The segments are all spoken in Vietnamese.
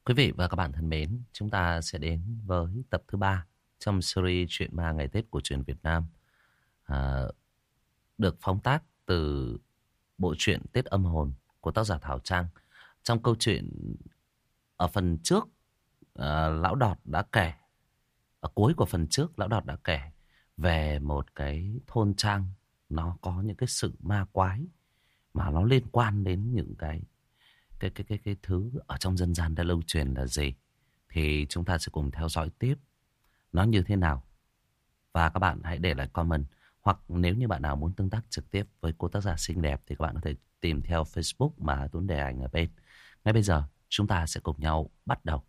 Quý vị và các bạn thân mến, chúng ta sẽ đến với tập thứ 3 trong series Chuyện ma ngày Tết của truyện Việt Nam. À, được phóng tác từ bộ truyện Tết âm hồn của tác giả Thảo Trang. Trong câu chuyện ở phần trước, Lão Đọt đã kể, ở cuối của phần trước Lão Đọt đã kể về một cái thôn trang nó có những cái sự ma quái mà nó liên quan đến những cái thứ ở trong dân gian đã lâu truyền là gì, thì chúng ta sẽ cùng theo dõi tiếp nó như thế nào. Và các bạn hãy để lại comment, hoặc nếu như bạn nào muốn tương tác trực tiếp với cô tác giả xinh đẹp thì các bạn có thể tìm theo Facebook mà Tuấn để ảnh ở bên. Ngay bây giờ chúng ta sẽ cùng nhau bắt đầu.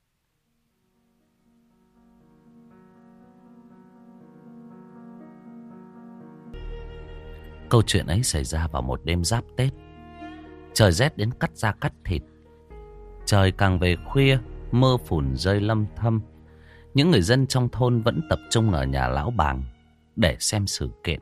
Câu chuyện ấy xảy ra vào một đêm giáp Tết. Trời rét đến cắt da cắt thịt. Trời càng về khuya, mưa phùn rơi lâm thâm. Những người dân trong thôn vẫn tập trung ở nhà lão bàng để xem sự kiện.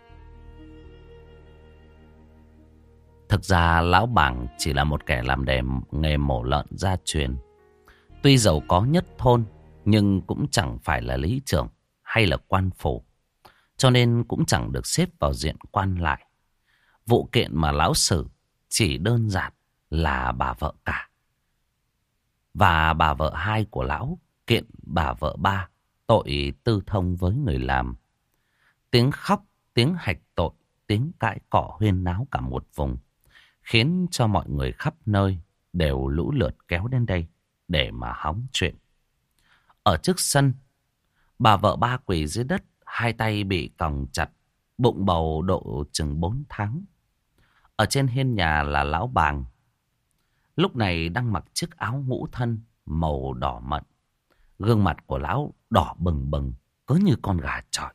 Thực ra lão bàng chỉ là một kẻ làm nghề mổ lợn gia truyền. Tuy giàu có nhất thôn, nhưng cũng chẳng phải là lý trưởng hay là quan phủ, cho nên cũng chẳng được xếp vào diện quan lại. Vụ kiện mà lão xử chỉ đơn giản là bà vợ cả và bà vợ hai của lão kiện bà vợ ba tội tư thông với người làm. Tiếng khóc, tiếng hạch tội, tiếng cãi cọ huyên náo cả một vùng, khiến cho mọi người khắp nơi đều lũ lượt kéo đến đây để mà hóng chuyện. Ở trước sân, bà vợ ba quỳ dưới đất, hai tay bị còng chặt, bụng bầu độ chừng 4 tháng. Ở trên hiên nhà là lão bàng, lúc này đang mặc chiếc áo ngũ thân màu đỏ mận. Gương mặt của lão đỏ bừng bừng, cứ như con gà chọi.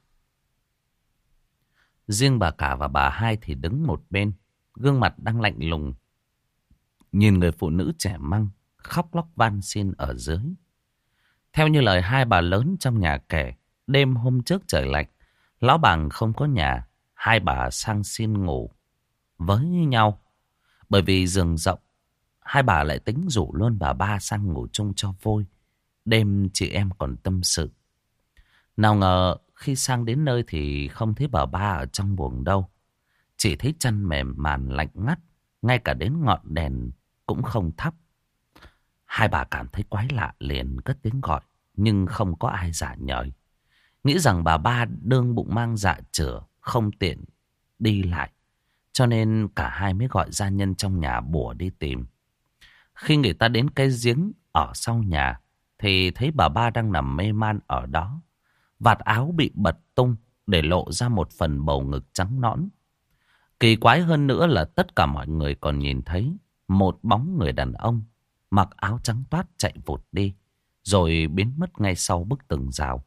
Riêng bà cả và bà hai thì đứng một bên, gương mặt đang lạnh lùng, nhìn người phụ nữ trẻ măng khóc lóc van xin ở dưới. Theo như lời hai bà lớn trong nhà kể, đêm hôm trước trời lạnh, lão bàng không có nhà, hai bà sang xin ngủ với nhau. Bởi vì giường rộng, hai bà lại tính rủ luôn bà ba sang ngủ chung cho vui. Đêm chị em còn tâm sự. Nào ngờ khi sang đến nơi thì không thấy bà ba ở trong buồng đâu. Chỉ thấy chăn mềm màn lạnh ngắt, ngay cả đến ngọn đèn cũng không thắp. Hai bà cảm thấy quái lạ liền cất tiếng gọi, nhưng không có ai trả lời. Nghĩ rằng bà ba đương bụng mang dạ chửa, không tiện đi lại, cho nên cả hai mới gọi gia nhân trong nhà bủa đi tìm. Khi người ta đến cái giếng ở sau nhà thì thấy bà ba đang nằm mê man ở đó. Vạt áo bị bật tung để lộ ra một phần bầu ngực trắng nõn. Kỳ quái hơn nữa là tất cả mọi người còn nhìn thấy một bóng người đàn ông mặc áo trắng toát chạy vụt đi, rồi biến mất ngay sau bức tường rào.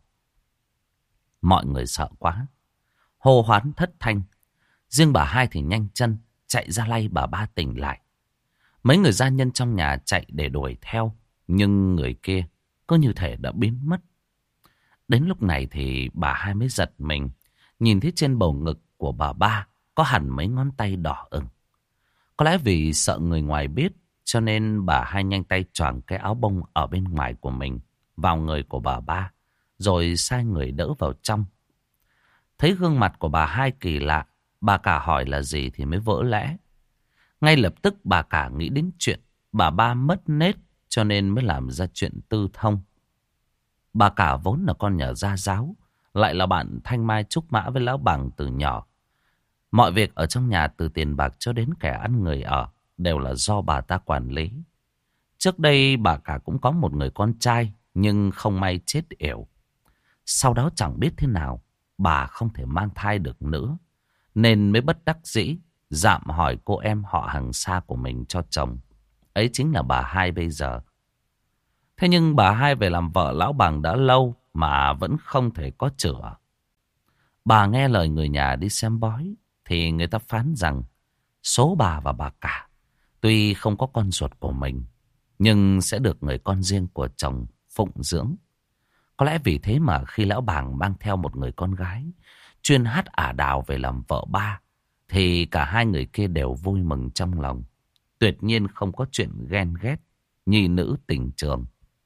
Mọi người sợ quá, hô hoán thất thanh. Riêng bà hai thì nhanh chân chạy ra lay bà ba tỉnh lại. Mấy người gia nhân trong nhà chạy để đuổi theo, nhưng người kia cứ như thể đã biến mất. Đến lúc này thì bà hai mới giật mình, nhìn thấy trên bầu ngực của bà ba có hẳn mấy ngón tay đỏ ửng. Có lẽ vì sợ người ngoài biết, cho nên bà hai nhanh tay choàng cái áo bông ở bên ngoài của mình vào người của bà ba, rồi sai người đỡ vào trong. Thấy gương mặt của bà hai kỳ lạ, bà cả hỏi là gì thì mới vỡ lẽ. Ngay lập tức bà cả nghĩ đến chuyện bà ba mất nết, cho nên mới làm ra chuyện tư thông. Bà cả vốn là con nhà gia giáo, lại là bạn thanh mai trúc mã với lão bàng từ nhỏ. Mọi việc ở trong nhà từ tiền bạc cho đến kẻ ăn người ở đều là do bà ta quản lý. Trước đây bà cả cũng có một người con trai, nhưng không may chết yểu. Sau đó chẳng biết thế nào, bà không thể mang thai được nữa, nên mới bất đắc dĩ dạm hỏi cô em họ hàng xa của mình cho chồng. Ấy chính là bà hai bây giờ. Thế nhưng bà hai về làm vợ lão bàng đã lâu mà vẫn không thể có chữa. Bà nghe lời người nhà đi xem bói thì người ta phán rằng số bà và bà cả tuy không có con ruột của mình, nhưng sẽ được người con riêng của chồng phụng dưỡng. Có lẽ vì thế mà khi lão bàng mang theo một người con gái chuyên hát ả đào về làm vợ ba, thì cả hai người kia đều vui mừng trong lòng. Tuyệt nhiên không có chuyện ghen ghét nhi nữ tình trường.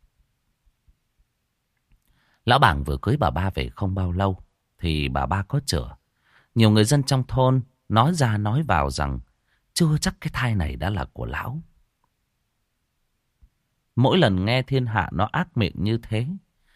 Lão bảng vừa cưới bà ba về không bao lâu thì bà ba có chữa. Nhiều người dân trong thôn nói ra nói vào rằng chưa chắc cái thai này đã là của lão. Mỗi lần nghe thiên hạ nó ác miệng như thế,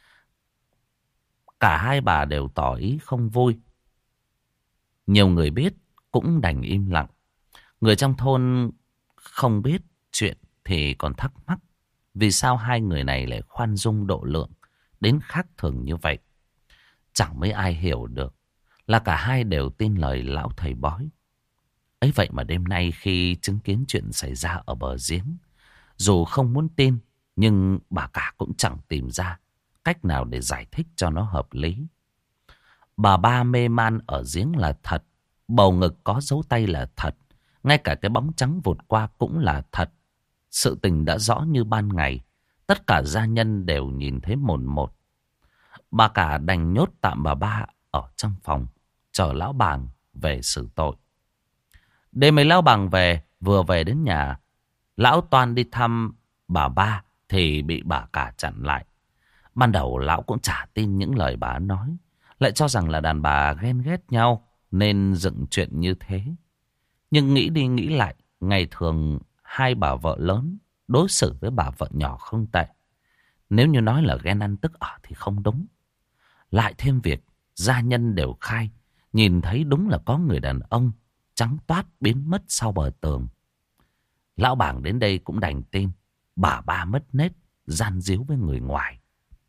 cả hai bà đều tỏ ý không vui. Nhiều người biết cũng đành im lặng. Người trong thôn không biết chuyện thì còn thắc mắc vì sao hai người này lại khoan dung độ lượng đến khác thường như vậy. Chẳng mấy ai hiểu được là cả hai đều tin lời lão thầy bói. Ấy vậy mà đêm nay khi chứng kiến chuyện xảy ra ở bờ giếng, dù không muốn tin, nhưng bà cả cũng chẳng tìm ra cách nào để giải thích cho nó hợp lý. Bà ba mê man ở giếng là thật, bầu ngực có dấu tay là thật, ngay cả cái bóng trắng vụt qua cũng là thật. Sự tình đã rõ như ban ngày, tất cả gia nhân đều nhìn thấy mồn một. Bà cả đành nhốt tạm bà ba ở trong phòng, chờ lão bàng về xử tội. Đêm ấy lão bàng về, vừa về đến nhà, lão toan đi thăm bà ba thì bị bà cả chặn lại. Ban đầu lão cũng chả tin những lời bà nói, lại cho rằng là đàn bà ghen ghét nhau nên dựng chuyện như thế. Nhưng nghĩ đi nghĩ lại, ngày thường hai bà vợ lớn đối xử với bà vợ nhỏ không tệ. Nếu như nói là ghen ăn tức ở thì không đúng. Lại thêm việc gia nhân đều khai nhìn thấy đúng là có người đàn ông trắng toát biến mất sau bờ tường. Lão bảng đến đây cũng đành tin bà ba mất nết, gian díu với người ngoài.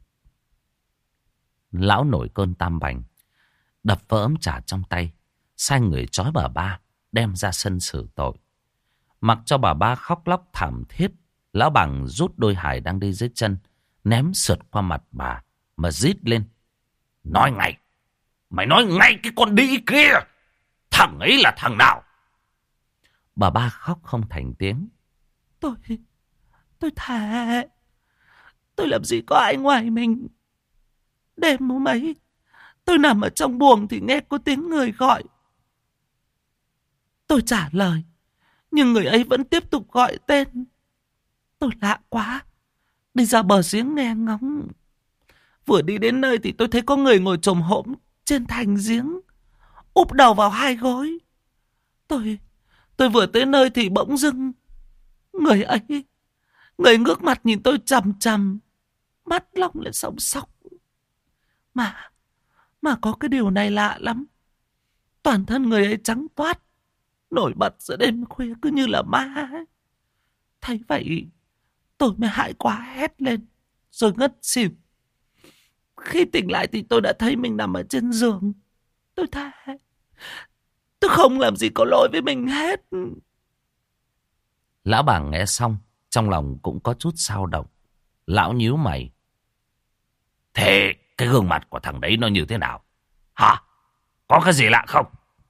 Lão nổi cơn tam bành, đập vỡ ấm trà trong tay, sai người trói bà ba đem ra sân xử tội. Mặc cho bà ba khóc lóc thảm thiết, lão bảng rút đôi hài đang đi dưới chân, ném sượt qua mặt bà mà rít lên: nói ngay, mày nói ngay cái con đĩ kia, thằng ấy là thằng nào? Bà ba khóc không thành tiếng. Tôi thề, tôi làm gì có ai ngoài mình. Đêm hôm ấy, tôi nằm ở trong buồng thì nghe có tiếng người gọi. Tôi trả lời, nhưng người ấy vẫn tiếp tục gọi tên. Tôi lạ quá, đi ra bờ giếng nghe ngóng. Vừa đi đến nơi thì tôi thấy có người ngồi chồm hổm trên thành giếng, úp đầu vào hai gối. Tôi vừa tới nơi thì bỗng dưng người ấy, người ngước mặt nhìn tôi chằm chằm, mắt long lên sòng sọc. Mà có cái điều này lạ lắm. Toàn thân người ấy trắng toát, nổi bật giữa đêm khuya cứ như là ma ấy. Thấy vậy tôi mới hãi quá hét lên rồi ngất xỉu. Khi tỉnh lại thì tôi đã thấy mình nằm ở trên giường. Tôi thề, tôi không làm gì có lỗi với mình hết. Lão bảng nghe xong, trong lòng cũng có chút xao động. Lão nhíu mày. Thế cái gương mặt của thằng đấy nó như thế nào? Hả? Có cái gì lạ không?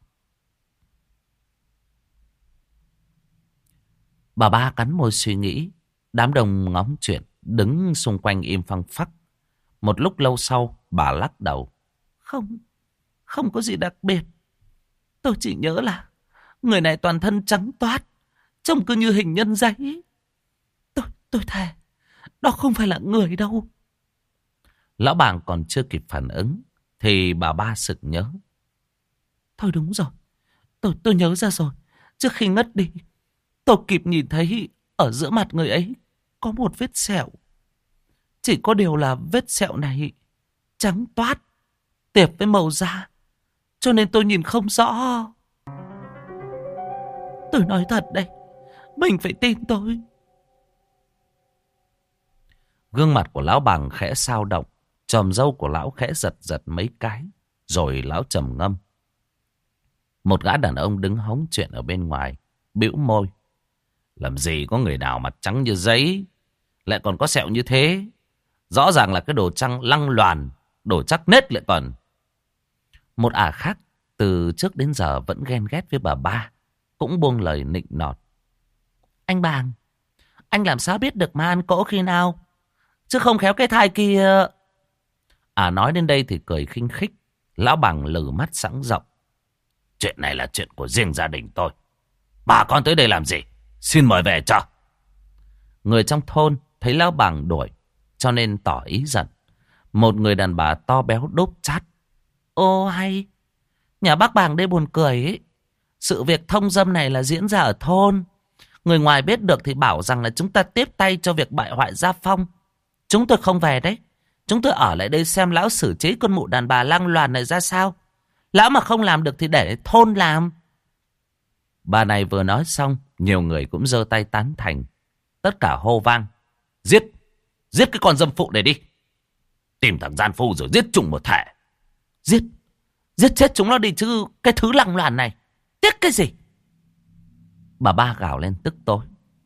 Bà ba cắn môi suy nghĩ. Đám đông ngóng chuyện đứng xung quanh im phăng phắc. Một lúc lâu sau bà lắc đầu. Không có gì đặc biệt. Tôi chỉ nhớ là người này toàn thân trắng toát, trông cứ như hình nhân giấy. Tôi thề, đó không phải là người đâu. Lão bàng còn chưa kịp phản ứng thì bà ba sực nhớ. Thôi đúng rồi, tôi nhớ ra rồi. Trước khi ngất đi, tôi kịp nhìn thấy ở giữa mặt người ấy có một vết sẹo. Chỉ có điều là vết sẹo này trắng toát, tiệp với màu da, cho nên tôi nhìn không rõ. Tôi nói thật đây, mình phải tin tôi. Gương mặt của lão bàng khẽ xao động, chòm râu của lão khẽ giật giật mấy cái, rồi lão trầm ngâm. Một gã đàn ông đứng hóng chuyện ở bên ngoài, bĩu môi. Làm gì có người nào mặt trắng như giấy, lại còn có sẹo như thế. Rõ ràng là cái đồ trăng lăng loàn, đồ chắc nết lại còn. Một ả khác từ trước đến giờ vẫn ghen ghét với bà ba, cũng buông lời nịnh nọt. Anh bàng, anh làm sao biết được ma ăn cỗ khi nào? Chứ không khéo cái thai kia. Ả nói đến đây thì cười khinh khích. Lão bàng lừ mắt sẵn rộng. Chuyện này là chuyện của riêng gia đình tôi. Bà con tới đây làm gì? Xin mời về cho. Người trong thôn thấy lão bàng đuổi cho nên tỏ ý giận. Một người đàn bà to béo đốp chát: Ô hay, nhà bác bàng đây buồn cười ấy. Sự việc thông dâm này là diễn ra ở thôn. Người ngoài biết được thì bảo rằng là chúng ta tiếp tay cho việc bại hoại gia phong. Chúng tôi không về đấy. Chúng tôi ở lại đây xem lão xử trí con mụ đàn bà lang loàn này ra sao. Lão mà không làm được thì để thôn làm. Bà này vừa nói xong, nhiều người cũng giơ tay tán thành. Tất cả hô vang: Giết! Giết cái con dâm phụ này đi! Tìm thằng gian phu rồi giết chúng một thể! Giết! Giết chết chúng nó đi chứ, cái thứ lăng loàn này! Tiếc cái gì? Bà ba gào lên tức tối: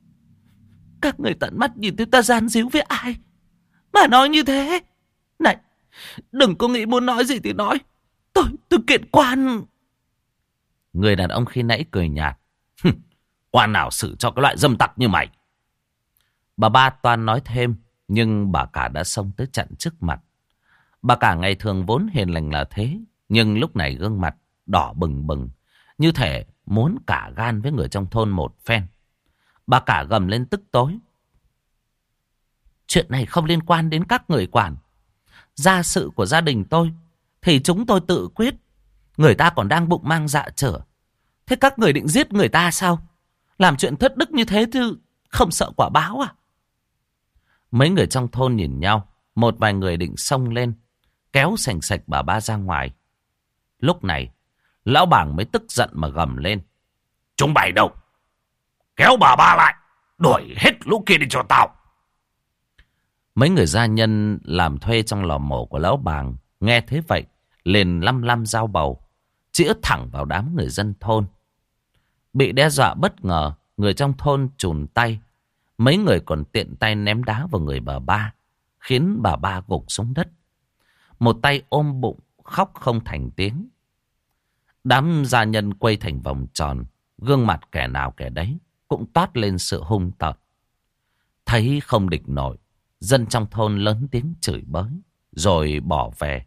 Các người tận mắt nhìn thấy ta gian díu với ai mà nói như thế? Này, đừng có nghĩ muốn nói gì thì nói. Tôi kiện quan. Người đàn ông khi nãy cười nhạt: Quan nào xử cho cái loại dâm tặc như mày? Bà ba toan nói thêm, nhưng bà cả đã xông tới chặn trước mặt. Bà cả ngày thường vốn hiền lành là thế, nhưng lúc này gương mặt đỏ bừng bừng, như thể muốn cả gan với người trong thôn một phen. Bà cả gầm lên tức tối: Chuyện này không liên quan đến các người quản. Gia sự của gia đình tôi thì chúng tôi tự quyết. Người ta còn đang bụng mang dạ chửa. Thế các người định giết người ta sao? Làm chuyện thất đức như thế chứ không sợ quả báo à? Mấy người trong thôn nhìn nhau. Một vài người định xông lên kéo sành sạch bà ba ra ngoài. Lúc này lão bàng mới tức giận mà gầm lên: Chúng mày đâu? Kéo bà ba lại, đuổi hết lũ kia đi cho tao. Mấy người gia nhân làm thuê trong lò mổ của lão bàng nghe thế vậy liền lăm lăm dao bầu chĩa thẳng vào đám người dân thôn. Bị đe dọa bất ngờ, người trong thôn chùn tay. Mấy người còn tiện tay ném đá vào người bà ba, khiến bà ba gục xuống đất. Một tay ôm bụng khóc không thành tiếng. Đám gia nhân quay thành vòng tròn, gương mặt kẻ nào kẻ đấy cũng toát lên sự hung tợn. Thấy không địch nổi, dân trong thôn lớn tiếng chửi bới rồi bỏ về.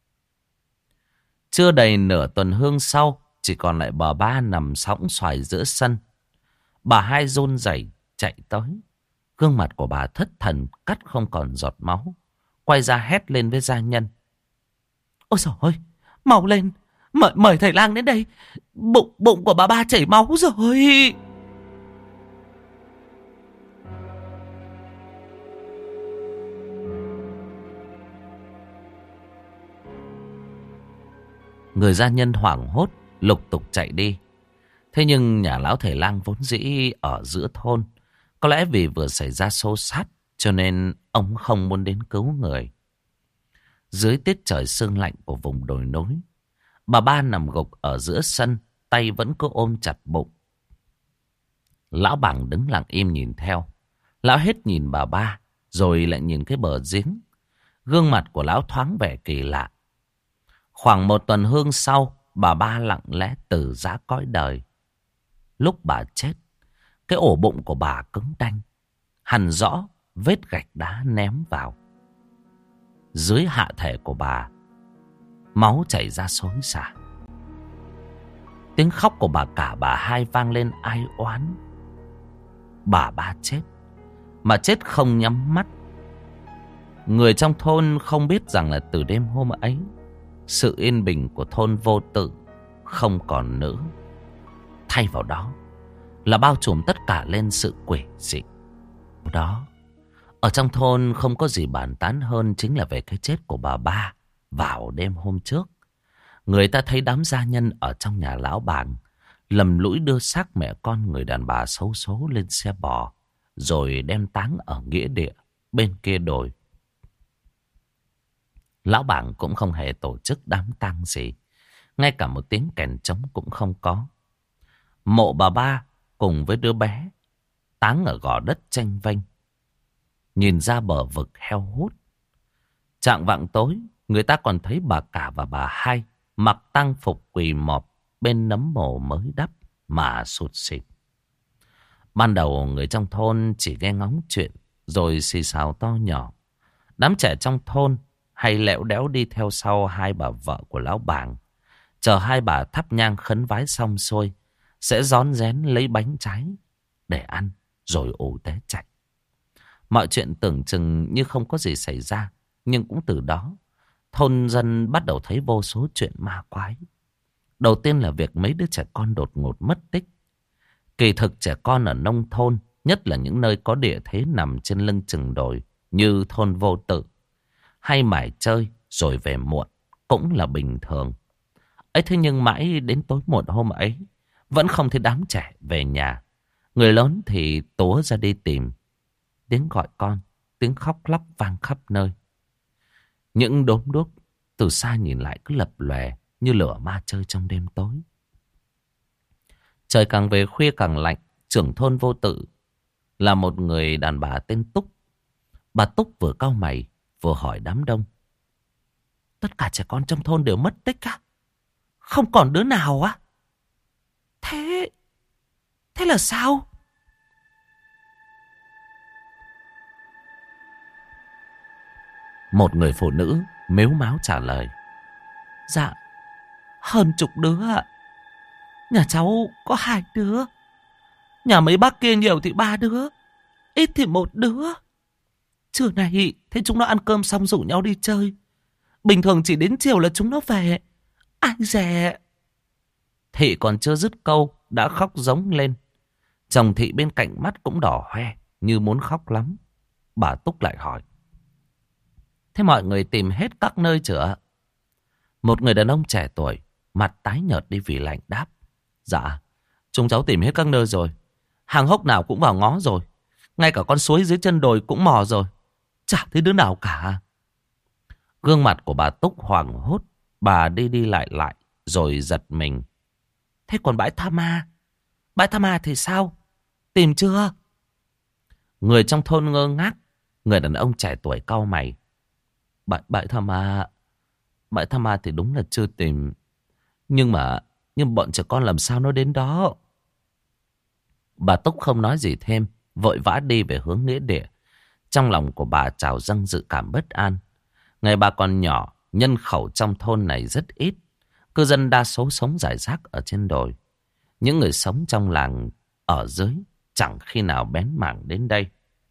Chưa đầy nửa tuần hương sau, chỉ còn lại bà ba nằm sõng xoài giữa sân. Bà hai run rẩy chạy tới. Gương mặt của bà thất thần, cắt không còn giọt máu. Quay ra hét lên với gia nhân: Ôi dồi ôi, mau lên, mời thầy lang đến đây. Bụng của bà ba chảy máu rồi. Người gia nhân hoảng hốt lục tục chạy đi. Thế nhưng nhà lão thầy lang vốn dĩ ở giữa thôn. Có lẽ vì vừa xảy ra xô xát cho nên ông không muốn đến cứu người. Dưới tiết trời sương lạnh của vùng đồi núi, bà ba nằm gục ở giữa sân, tay vẫn cứ ôm chặt bụng. Lão bàng đứng lặng im nhìn theo. Lão hết nhìn bà ba rồi lại nhìn cái bờ giếng. Gương mặt của lão thoáng vẻ kỳ lạ. Khoảng một tuần hương sau, bà ba lặng lẽ từ giã cõi đời. Lúc bà chết, cái ổ bụng của bà cứng đanh, hằn rõ vết gạch đá ném vào. Dưới hạ thể của bà, máu chảy ra xối xả. Tiếng khóc của bà cả bà hai vang lên ai oán. Bà ba chết, mà chết không nhắm mắt. Người trong thôn không biết rằng là từ đêm hôm ấy, sự yên bình của thôn Vô Tự không còn nữa. Thay vào đó là bao trùm tất cả lên sự quỷ dị. Đó, ở trong thôn không có gì bàn tán hơn chính là về cái chết của bà ba vào đêm hôm trước. Người ta thấy đám gia nhân ở trong nhà lão bàng lầm lũi đưa xác mẹ con người đàn bà xấu số lên xe bò, rồi đem táng ở nghĩa địa bên kia đồi. Lão bàng cũng không hề tổ chức đám tang gì, ngay cả một tiếng kèn trống cũng không có. Mộ bà ba cùng với đứa bé táng ở gò đất chênh vênh, nhìn ra bờ vực heo hút. Chạng vạng tối, người ta còn thấy bà cả và bà hai mặc tang phục quỳ mọp bên nấm mồ mới đắp mà sụt sịt. Ban đầu người trong thôn chỉ nghe ngóng chuyện rồi xì xào to nhỏ. Đám trẻ trong thôn hay lẽo đẽo đi theo sau hai bà vợ của lão bàng, chờ hai bà thắp nhang khấn vái xong xuôi sẽ rón rén lấy bánh trái để ăn rồi ủ té chạy. Mọi chuyện tưởng chừng như không có gì xảy ra. Nhưng cũng từ đó, thôn dân bắt đầu thấy vô số chuyện ma quái. Đầu tiên là việc mấy đứa trẻ con đột ngột mất tích. Kỳ thực trẻ con ở nông thôn, nhất là những nơi có địa thế nằm trên lưng chừng đồi như thôn Vô Tự, hay mải chơi rồi về muộn cũng là bình thường. Ấy thế nhưng mãi đến tối muộn hôm ấy vẫn không thấy đám trẻ về nhà. Người lớn thì túa ra đi tìm. Tiếng gọi con, tiếng khóc lóc vang khắp nơi. Những đốm đuốc từ xa nhìn lại cứ lập lòe như lửa ma chơi trong đêm tối. Trời càng về khuya càng lạnh. Trưởng thôn Vô Tự là một người đàn bà tên Túc. Bà Túc vừa cau mày vừa hỏi đám đông: tất cả trẻ con trong thôn đều mất tích á? Không còn đứa nào á? Thế là sao? Một người phụ nữ mếu máo trả lời: dạ, hơn chục đứa ạ. Nhà cháu có 2 đứa. Nhà mấy bác kia nhiều thì 3 đứa, ít thì 1 đứa. Trưa nay thấy chúng nó ăn cơm xong rủ nhau đi chơi. Bình thường chỉ đến chiều là chúng nó về. Ai dè. Thị còn chưa dứt câu đã khóc giống lên. Chồng Thị bên cạnh mắt cũng đỏ hoe như muốn khóc lắm. Bà Túc lại hỏi: thế mọi người tìm hết các nơi chưa? Một người đàn ông trẻ tuổi, mặt tái nhợt đi vì lạnh đáp: dạ, chúng cháu tìm hết các nơi rồi. Hàng hốc nào cũng vào ngó rồi. Ngay cả con suối dưới chân đồi cũng mò rồi. Chả thấy đứa nào cả. Gương mặt của bà Túc hoảng hốt. Bà đi đi lại lại rồi giật mình: thế còn bãi Tha Ma? Bãi Tha Ma thì sao? Tìm chưa? Người trong thôn ngơ ngác. Người đàn ông trẻ tuổi cau mày: Bãi Tha Ma. Bãi Tha Ma thì đúng là chưa tìm. Nhưng bọn trẻ con làm sao nó đến đó? Bà Túc không nói gì thêm, vội vã đi về hướng nghĩa địa. Trong lòng của bà trào dâng dự cảm bất an. Ngày bà còn nhỏ, nhân khẩu trong thôn này rất ít. Cư dân đa số sống rải rác ở trên đồi. Những người sống trong làng ở dưới chẳng khi nào bén mảng đến đây.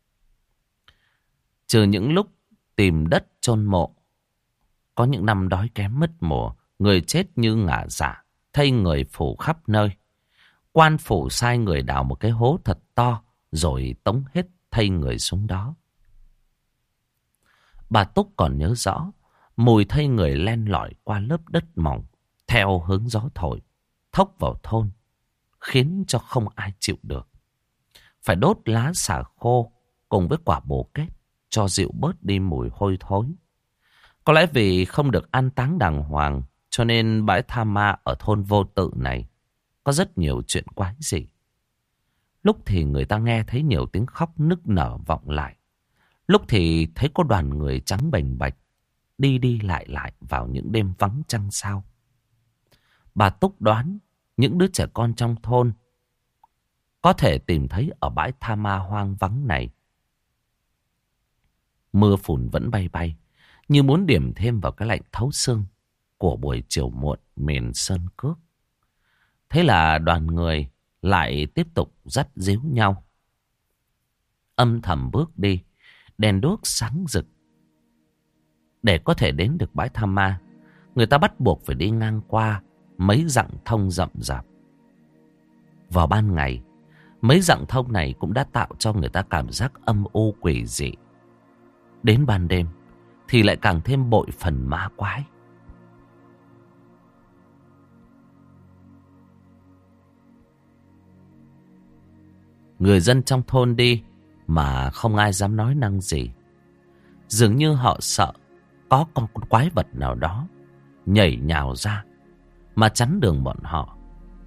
Trừ những lúc tìm đất chôn mộ. Có những năm đói kém mất mùa, người chết như ngả dạ, thây người phủ khắp nơi. Quan phủ sai người đào một cái hố thật to, rồi tống hết thây người xuống đó. Bà Túc còn nhớ rõ, mùi thây người len lỏi qua lớp đất mỏng, theo hướng gió thổi, thốc vào thôn, khiến cho không ai chịu được. Phải đốt lá xả khô cùng với quả bồ kết, cho dịu bớt đi mùi hôi thối. Có lẽ vì không được an táng đàng hoàng, cho nên bãi Tha Ma ở thôn Vô Tự này có rất nhiều chuyện quái dị. Lúc thì người ta nghe thấy nhiều tiếng khóc nức nở vọng lại. Lúc thì thấy có đoàn người trắng bềnh bạch đi đi lại lại vào những đêm vắng trăng sao. Bà Túc đoán những đứa trẻ con trong thôn có thể tìm thấy ở bãi Tha Ma hoang vắng này. Mưa phùn vẫn bay bay, như muốn điểm thêm vào cái lạnh thấu xương của buổi chiều muộn miền Sơn Cước. Thế là đoàn người lại tiếp tục dắt díu nhau, âm thầm bước đi, đèn đuốc sáng rực. Để có thể đến được bãi Tha Ma, người ta bắt buộc phải đi ngang qua mấy dặm thông rậm rạp. Vào ban ngày, mấy dặm thông này cũng đã tạo cho người ta cảm giác âm u quỷ dị. Đến ban đêm thì lại càng thêm bội phần ma quái. Người dân trong thôn đi mà không ai dám nói năng gì. Dường như họ sợ có con quái vật nào đó nhảy nhào ra mà chắn đường bọn họ.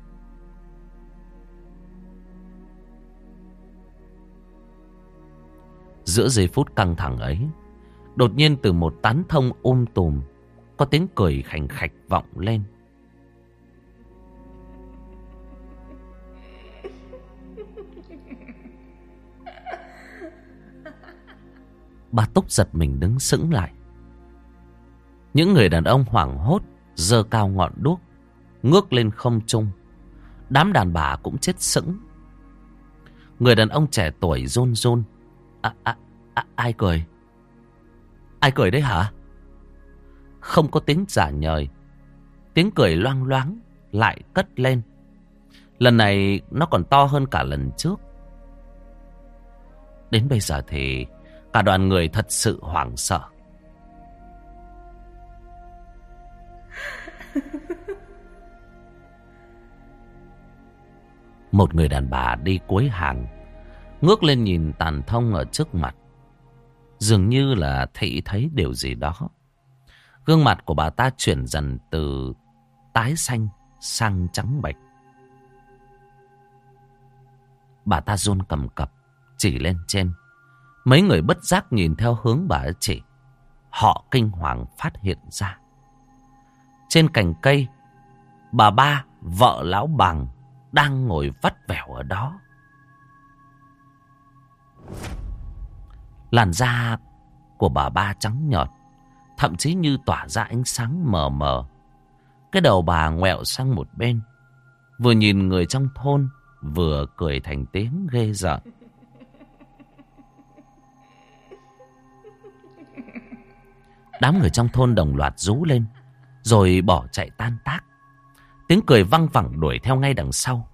Giữa giây phút căng thẳng ấy, đột nhiên từ một tán thông tùm có tiếng cười khành khạch vọng lên. Bà Túc giật mình đứng sững lại. Những người đàn ông hoảng hốt giơ cao ngọn đuốc ngước lên không trung. Đám đàn bà cũng chết sững. Người đàn ông trẻ tuổi run run: Ai cười? Ai cười đấy hả? Không có tiếng giả nhời. Tiếng cười loang loáng lại cất lên. Lần này nó còn to hơn cả lần trước. Đến bây giờ thì cả đoàn người thật sự hoảng sợ. Một người đàn bà đi cuối hàng, ngước lên nhìn Tàn Thông ở trước mặt, dường như là thị thấy điều gì đó. Gương mặt của bà ta chuyển dần từ tái xanh sang trắng bệch. Bà ta run cầm cập chỉ lên trên. Mấy người bất giác nhìn theo hướng bà ấy chỉ. Họ kinh hoàng phát hiện ra, trên cành cây, bà Ba, vợ lão Bằng, đang ngồi vắt vẻo ở đó. Làn da của bà Ba trắng nhợt, thậm chí như tỏa ra ánh sáng mờ mờ. Cái đầu bà ngoẹo sang một bên, vừa nhìn người trong thôn, vừa cười thành tiếng ghê rợn. Đám người trong thôn đồng loạt rú lên, rồi bỏ chạy tan tác. Tiếng cười văng vẳng đuổi theo ngay đằng sau.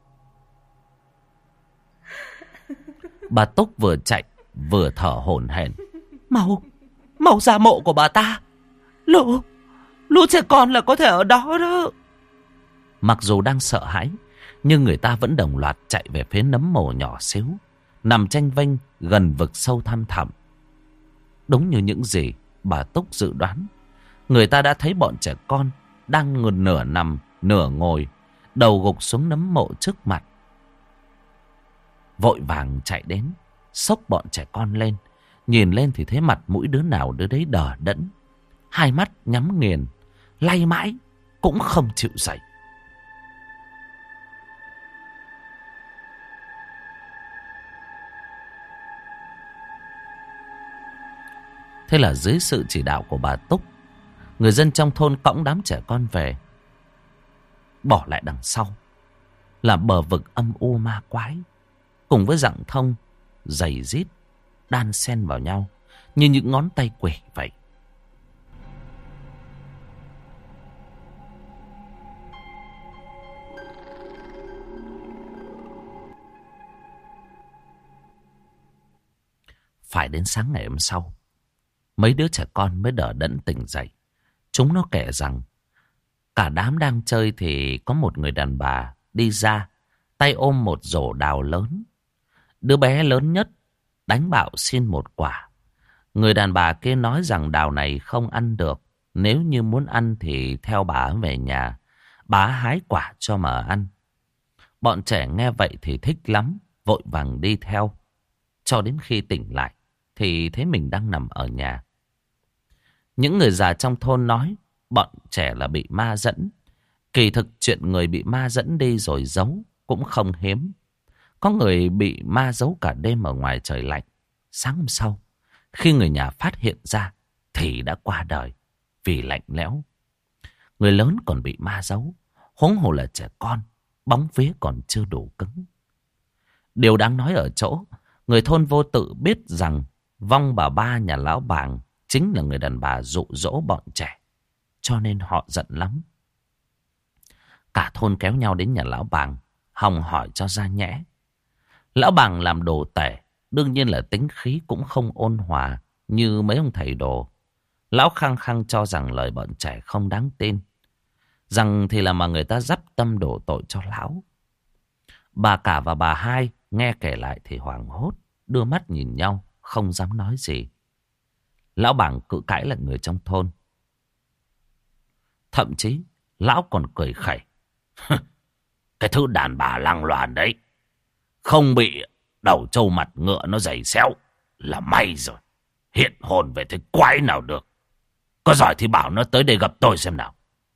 Bà Túc vừa chạy vừa thở hổn hển. Mau ra mộ của bà ta. Lũ trẻ con là có thể ở đó đó. Mặc dù đang sợ hãi, nhưng người ta vẫn đồng loạt chạy về phía nấm mồ nhỏ xíu, nằm chênh vênh gần vực sâu thăm thẳm. Đúng như những gì bà Túc dự đoán, người ta đã thấy bọn trẻ con đang nửa nằm nửa ngồi, đầu gục xuống nấm mộ trước mặt. Vội vàng chạy đến, xốc bọn trẻ con lên. Nhìn lên thì thấy mặt mũi đứa nào đứa đấy đờ đẫn, hai mắt nhắm nghiền, lay mãi cũng không chịu dậy. Thế là dưới sự chỉ đạo của bà Túc, người dân trong thôn cõng đám trẻ con về. Bỏ lại đằng sau là bờ vực âm u ma quái, cùng với rặng thông dày rít đan xen vào nhau như những ngón tay quỷ vậy. Phải đến sáng ngày hôm sau, mấy đứa trẻ con mới đờ đẫn tỉnh dậy. Chúng nó kể rằng cả đám đang chơi thì có một người đàn bà đi ra, tay ôm một rổ đào lớn. Đứa bé lớn nhất đánh bạo xin một quả. Người đàn bà kia nói rằng đào này không ăn được. Nếu như muốn ăn thì theo bà về nhà, bà hái quả cho mà ăn. Bọn trẻ nghe vậy thì thích lắm, vội vàng đi theo. Cho đến khi tỉnh lại thì thấy mình đang nằm ở nhà. Những người già trong thôn nói bọn trẻ là bị ma dẫn. Kỳ thực chuyện người bị ma dẫn đi rồi giấu cũng không hiếm. Có người bị ma giấu cả đêm ở ngoài trời lạnh. Sáng hôm sau, khi người nhà phát hiện ra thì đã qua đời vì lạnh lẽo. Người lớn còn bị ma giấu, huống hồ là trẻ con, bóng vía còn chưa đủ cứng. Điều đáng nói ở chỗ, người thôn vô tự biết rằng vong bà Ba nhà lão Bàng chính là người đàn bà dụ dỗ bọn trẻ, cho nên họ giận lắm. Cả thôn kéo nhau đến nhà lão Bàng hòng hỏi cho ra nhẽ. Lão Bàng làm đồ tể, đương nhiên là tính khí cũng không ôn hòa như mấy ông thầy đồ. Lão khăng khăng cho rằng lời bọn trẻ không đáng tin, rằng thì là mà người ta dắp tâm đổ tội cho lão. Bà cả và bà Hai nghe kể lại thì hoảng hốt, đưa mắt nhìn nhau, không dám nói gì. Lão Bàng cự cãi lại người trong thôn. Thậm chí lão còn cười khẩy. Cái thứ đàn bà lăng loàn đấy, không bị đầu trâu mặt ngựa nó giày xéo là may rồi. Hiện hồn về thế quái nào được. Có giỏi thì bảo nó tới đây gặp tôi xem nào.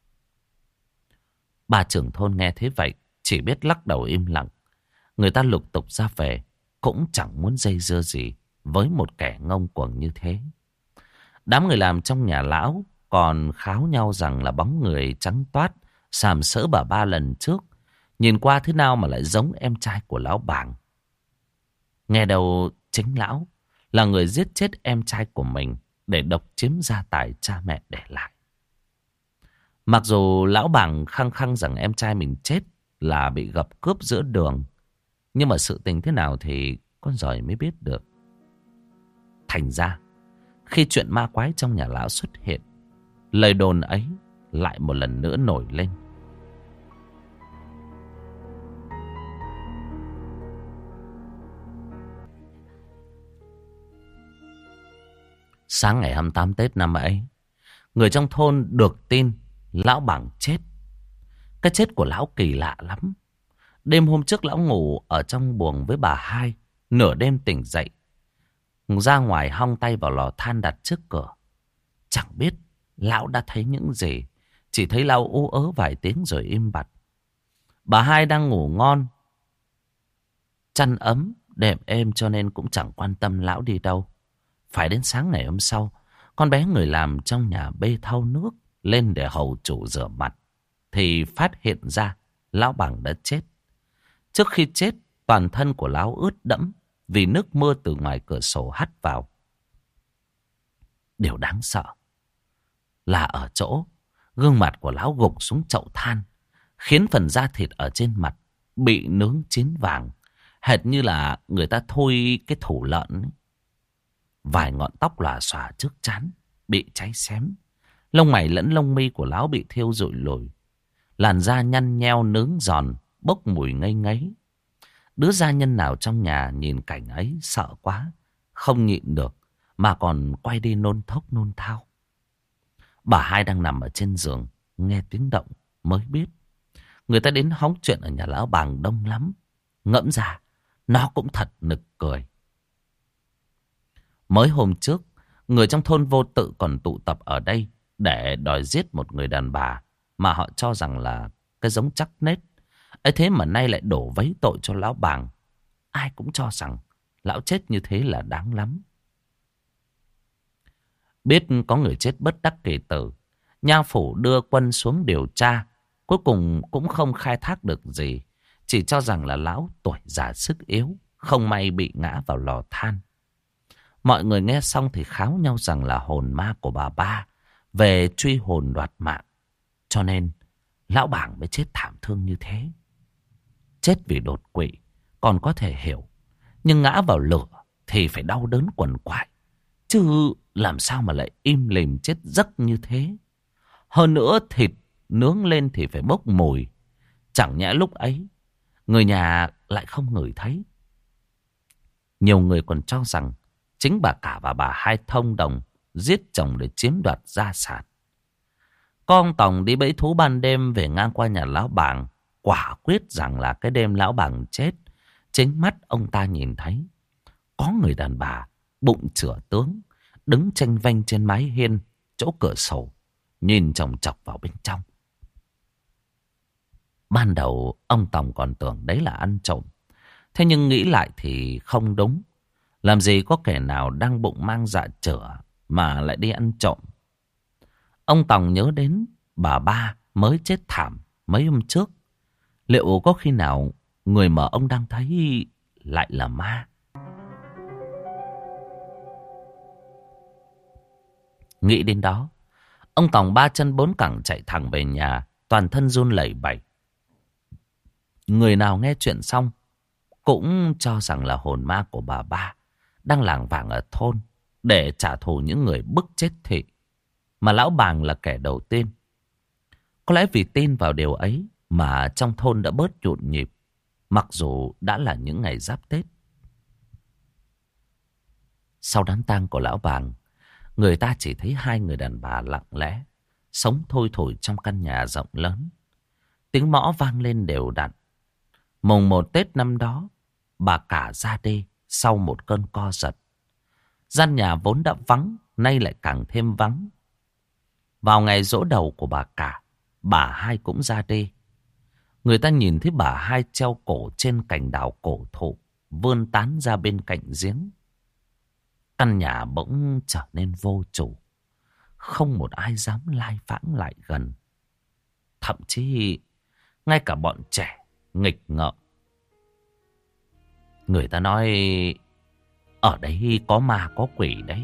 Bà trưởng thôn nghe thế vậy chỉ biết lắc đầu im lặng. Người ta lục tục ra về, cũng chẳng muốn dây dưa gì với một kẻ ngông cuồng như thế. Đám người làm trong nhà lão còn kháo nhau rằng là bóng người trắng toát sàm sỡ bà Ba lần trước, nhìn qua thế nào mà lại giống em trai của lão Bàng. Nghe đầu chính lão là người giết chết em trai của mình để độc chiếm gia tài cha mẹ để lại. Mặc dù lão bàng khăng khăng rằng em trai mình chết là bị gặp cướp giữa đường, nhưng mà sự tình thế nào thì con giỏi mới biết được. Thành ra, khi chuyện ma quái trong nhà lão xuất hiện, lời đồn ấy lại một lần nữa nổi lên. Sáng ngày 28 Tết năm ấy, người trong thôn được tin lão bàng chết. Cái chết của lão kỳ lạ lắm. Đêm hôm trước lão ngủ ở trong buồng với bà hai. Nửa đêm tỉnh dậy, ra ngoài hong tay vào lò than đặt trước cửa. Chẳng biết lão đã thấy những gì. Chỉ thấy lão ú ớ vài tiếng rồi im bặt. Bà hai đang ngủ ngon, chăn ấm, đệm êm cho nên cũng chẳng quan tâm lão đi đâu. Phải đến sáng ngày hôm sau, con bé người làm trong nhà bê thau nước lên để hầu chủ rửa mặt, thì phát hiện ra lão bàng đã chết. Trước khi chết, toàn thân của lão ướt đẫm vì nước mưa từ ngoài cửa sổ hắt vào. Điều đáng sợ là ở chỗ gương mặt của lão gục xuống chậu than, khiến phần da thịt ở trên mặt bị nướng chín vàng, hệt như là người ta thui cái thủ lợn ấy. Vài ngọn tóc lòa xòa trước trán bị cháy xém, lông mày lẫn lông mi của lão bị thiêu rụi lồi, làn da nhăn nheo nướng giòn, bốc mùi ngây ngấy. Đứa gia nhân nào trong nhà nhìn cảnh ấy sợ quá, không nhịn được mà còn quay đi nôn thốc nôn thao. Bà hai đang nằm ở trên giường, nghe tiếng động mới biết người ta đến hóng chuyện ở nhà lão bàng đông lắm. Ngẫm ra nó cũng thật nực cười. Mới hôm trước, người trong thôn vô tự còn tụ tập ở đây để đòi giết một người đàn bà mà họ cho rằng là cái giống chắc nết. Ấy thế mà nay lại đổ vấy tội cho lão bàng. Ai cũng cho rằng lão chết như thế là đáng lắm. Biết có người chết bất đắc kỳ tử, nha phủ đưa quân xuống điều tra. Cuối cùng cũng không khai thác được gì, chỉ cho rằng là lão tuổi già sức yếu, không may bị ngã vào lò than. Mọi người nghe xong thì kháo nhau rằng là hồn ma của bà ba về truy hồn đoạt mạng, cho nên lão bàng mới chết thảm thương như thế. Chết vì đột quỵ còn có thể hiểu, nhưng ngã vào lửa thì phải đau đớn quằn quại, chứ làm sao mà lại im lìm chết giấc như thế. Hơn nữa thịt nướng lên thì phải bốc mùi, chẳng nhẽ lúc ấy người nhà lại không ngửi thấy. Nhiều người còn cho rằng chính bà cả và bà hai thông đồng giết chồng để chiếm đoạt gia sản. Con Tòng đi bẫy thú ban đêm về ngang qua nhà lão bàng, quả quyết rằng là cái đêm lão bàng chết, chính mắt ông ta nhìn thấy có người đàn bà bụng chửa tướng đứng chênh vênh trên mái hiên chỗ cửa sổ, nhìn chòng chọc vào bên trong. Ban đầu ông Tòng còn tưởng đấy là ăn trộm, thế nhưng nghĩ lại thì không đúng. Làm gì có kẻ nào đang bụng mang dạ chửa mà lại đi ăn trộm. Ông Tòng nhớ đến bà ba mới chết thảm mấy hôm trước. Liệu có khi nào người mà ông đang thấy lại là ma? Nghĩ đến đó, ông Tòng ba chân bốn cẳng chạy thẳng về nhà, toàn thân run lẩy bẩy. Người nào nghe chuyện xong cũng cho rằng là hồn ma của bà ba đang lảng vảng ở thôn để trả thù những người bức chết thị, mà lão bàng là kẻ đầu tiên. Có lẽ vì tin vào điều ấy mà trong thôn đã bớt nhộn nhịp, mặc dù đã là những ngày giáp Tết. Sau đám tang của lão bàng, người ta chỉ thấy hai người đàn bà lặng lẽ sống thui thủi trong căn nhà rộng lớn. Tiếng mõ vang lên đều đặn. Mùng 1 Tết năm đó, bà cả ra đi sau một cơn co giật. Gian nhà vốn đã vắng, nay lại càng thêm vắng. Vào ngày giỗ đầu của bà cả, bà hai cũng ra đi. Người ta nhìn thấy bà hai treo cổ trên cành đào cổ thụ, vươn tán ra bên cạnh giếng. Căn nhà bỗng trở nên vô chủ, không một ai dám lai vãng lại gần. Thậm chí ngay cả bọn trẻ nghịch ngợm. Người ta nói Ở đấy có ma có quỷ đấy.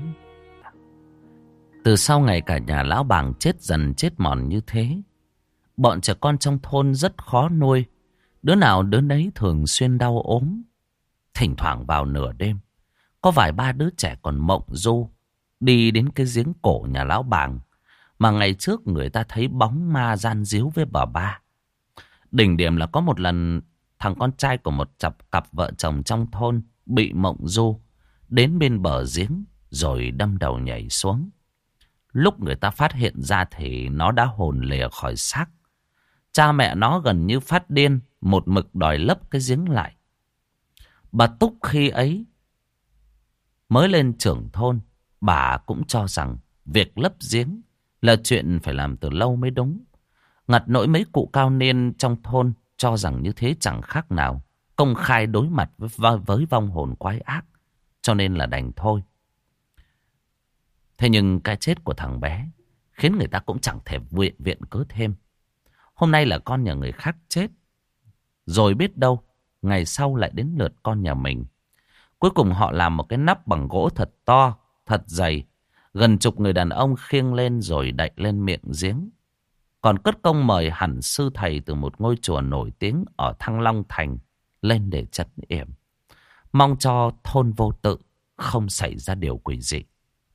Từ sau ngày cả nhà lão bàng chết dần chết mòn như thế, bọn trẻ con trong thôn rất khó nuôi. Đứa nào đứa nấy thường xuyên đau ốm. Thỉnh thoảng vào nửa đêm, có vài ba đứa trẻ còn mộng du đi đến cái giếng cổ nhà lão bàng mà ngày trước người ta thấy bóng ma gian díu với bà ba. Đỉnh điểm là có một lần thằng con trai của một cặp vợ chồng trong thôn bị mộng du đến bên bờ giếng rồi đâm đầu nhảy xuống. Lúc người ta phát hiện ra thì nó đã hồn lìa khỏi xác. Cha mẹ nó gần như phát điên, một mực đòi lấp cái giếng lại. Bà Túc khi ấy mới lên trưởng thôn, bà cũng cho rằng việc lấp giếng là chuyện phải làm từ lâu mới đúng. Ngặt nỗi mấy cụ cao niên trong thôn cho rằng như thế chẳng khác nào công khai đối mặt với vong hồn quái ác, cho nên là đành thôi. Thế nhưng cái chết của thằng bé khiến người ta cũng chẳng thể viện cớ thêm. Hôm nay là con nhà người khác chết, rồi biết đâu ngày sau lại đến lượt con nhà mình. Cuối cùng họ làm một cái nắp bằng gỗ thật to, thật dày. Gần chục người đàn ông khiêng lên rồi đậy lên miệng giếng. Còn cất công mời hẳn sư thầy từ một ngôi chùa nổi tiếng ở Thăng Long Thành lên để trấn yểm, mong cho thôn Vô Tự không xảy ra điều quỷ dị.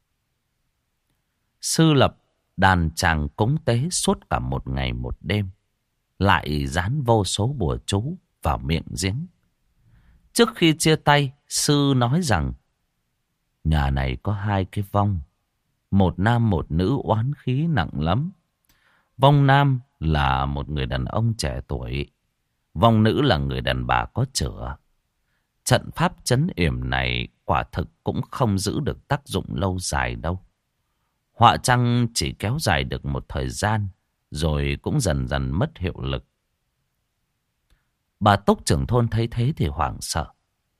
Sư lập đàn tràng cúng tế suốt cả một ngày một đêm, lại dán vô số bùa chú vào miệng giếng. Trước khi chia tay, sư nói rằng nhà này có hai cái vong, một nam một nữ oán khí nặng lắm. Vong nam là một người đàn ông trẻ tuổi, vong nữ là người đàn bà có chửa. Trận pháp trấn yểm này quả thực cũng không giữ được tác dụng lâu dài đâu. Họa chăng chỉ kéo dài được một thời gian, rồi cũng dần dần mất hiệu lực. Bà Túc trưởng thôn thấy thế thì hoảng sợ.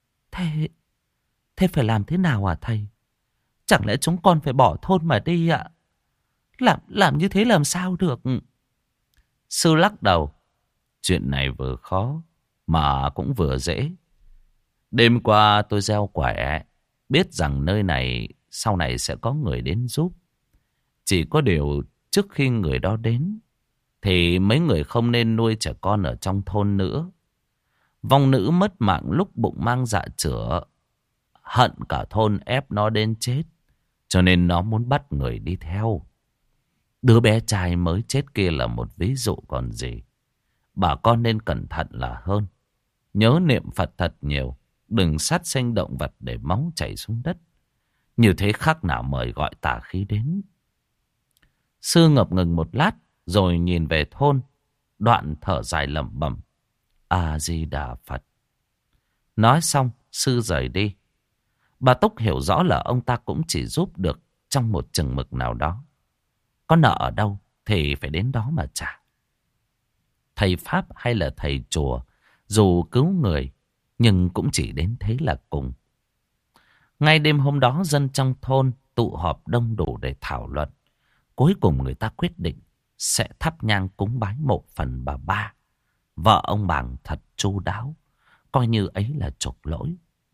Thế phải làm thế nào à thầy? Chẳng lẽ chúng con phải bỏ thôn mà đi ạ? Làm như thế làm sao được? Sư lắc đầu. Chuyện này vừa khó mà cũng vừa dễ. Đêm qua tôi gieo quẻ, biết rằng nơi này sau này sẽ có người đến giúp. Chỉ có điều trước khi người đó đến thì mấy người không nên nuôi trẻ con ở trong thôn nữa. Vong nữ mất mạng lúc bụng mang dạ chửa, hận cả thôn ép nó đến chết, cho nên nó muốn bắt người đi theo. Đứa bé trai mới chết kia là một ví dụ còn gì. Bà con nên cẩn thận là hơn. Nhớ niệm Phật thật nhiều, đừng sát sanh động vật để máu chảy xuống đất. Như thế khác nào mời gọi tà khí đến. Sư ngập ngừng một lát rồi nhìn về thôn, đoạn thở dài lẩm bẩm: A Di Đà Phật. Nói xong sư rời đi. Bà Túc hiểu rõ là ông ta cũng chỉ giúp được trong một chừng mực nào đó. Có nợ ở đâu thì phải đến đó mà trả. Thầy Pháp hay là thầy chùa, dù cứu người nhưng cũng chỉ đến thế là cùng. Ngay đêm hôm đó, dân trong thôn tụ họp đông đủ để thảo luận. Cuối cùng người ta quyết định sẽ thắp nhang cúng bái mộ phần bà ba. Vợ ông Bàng thật chu đáo, coi như ấy là chuộc lỗi.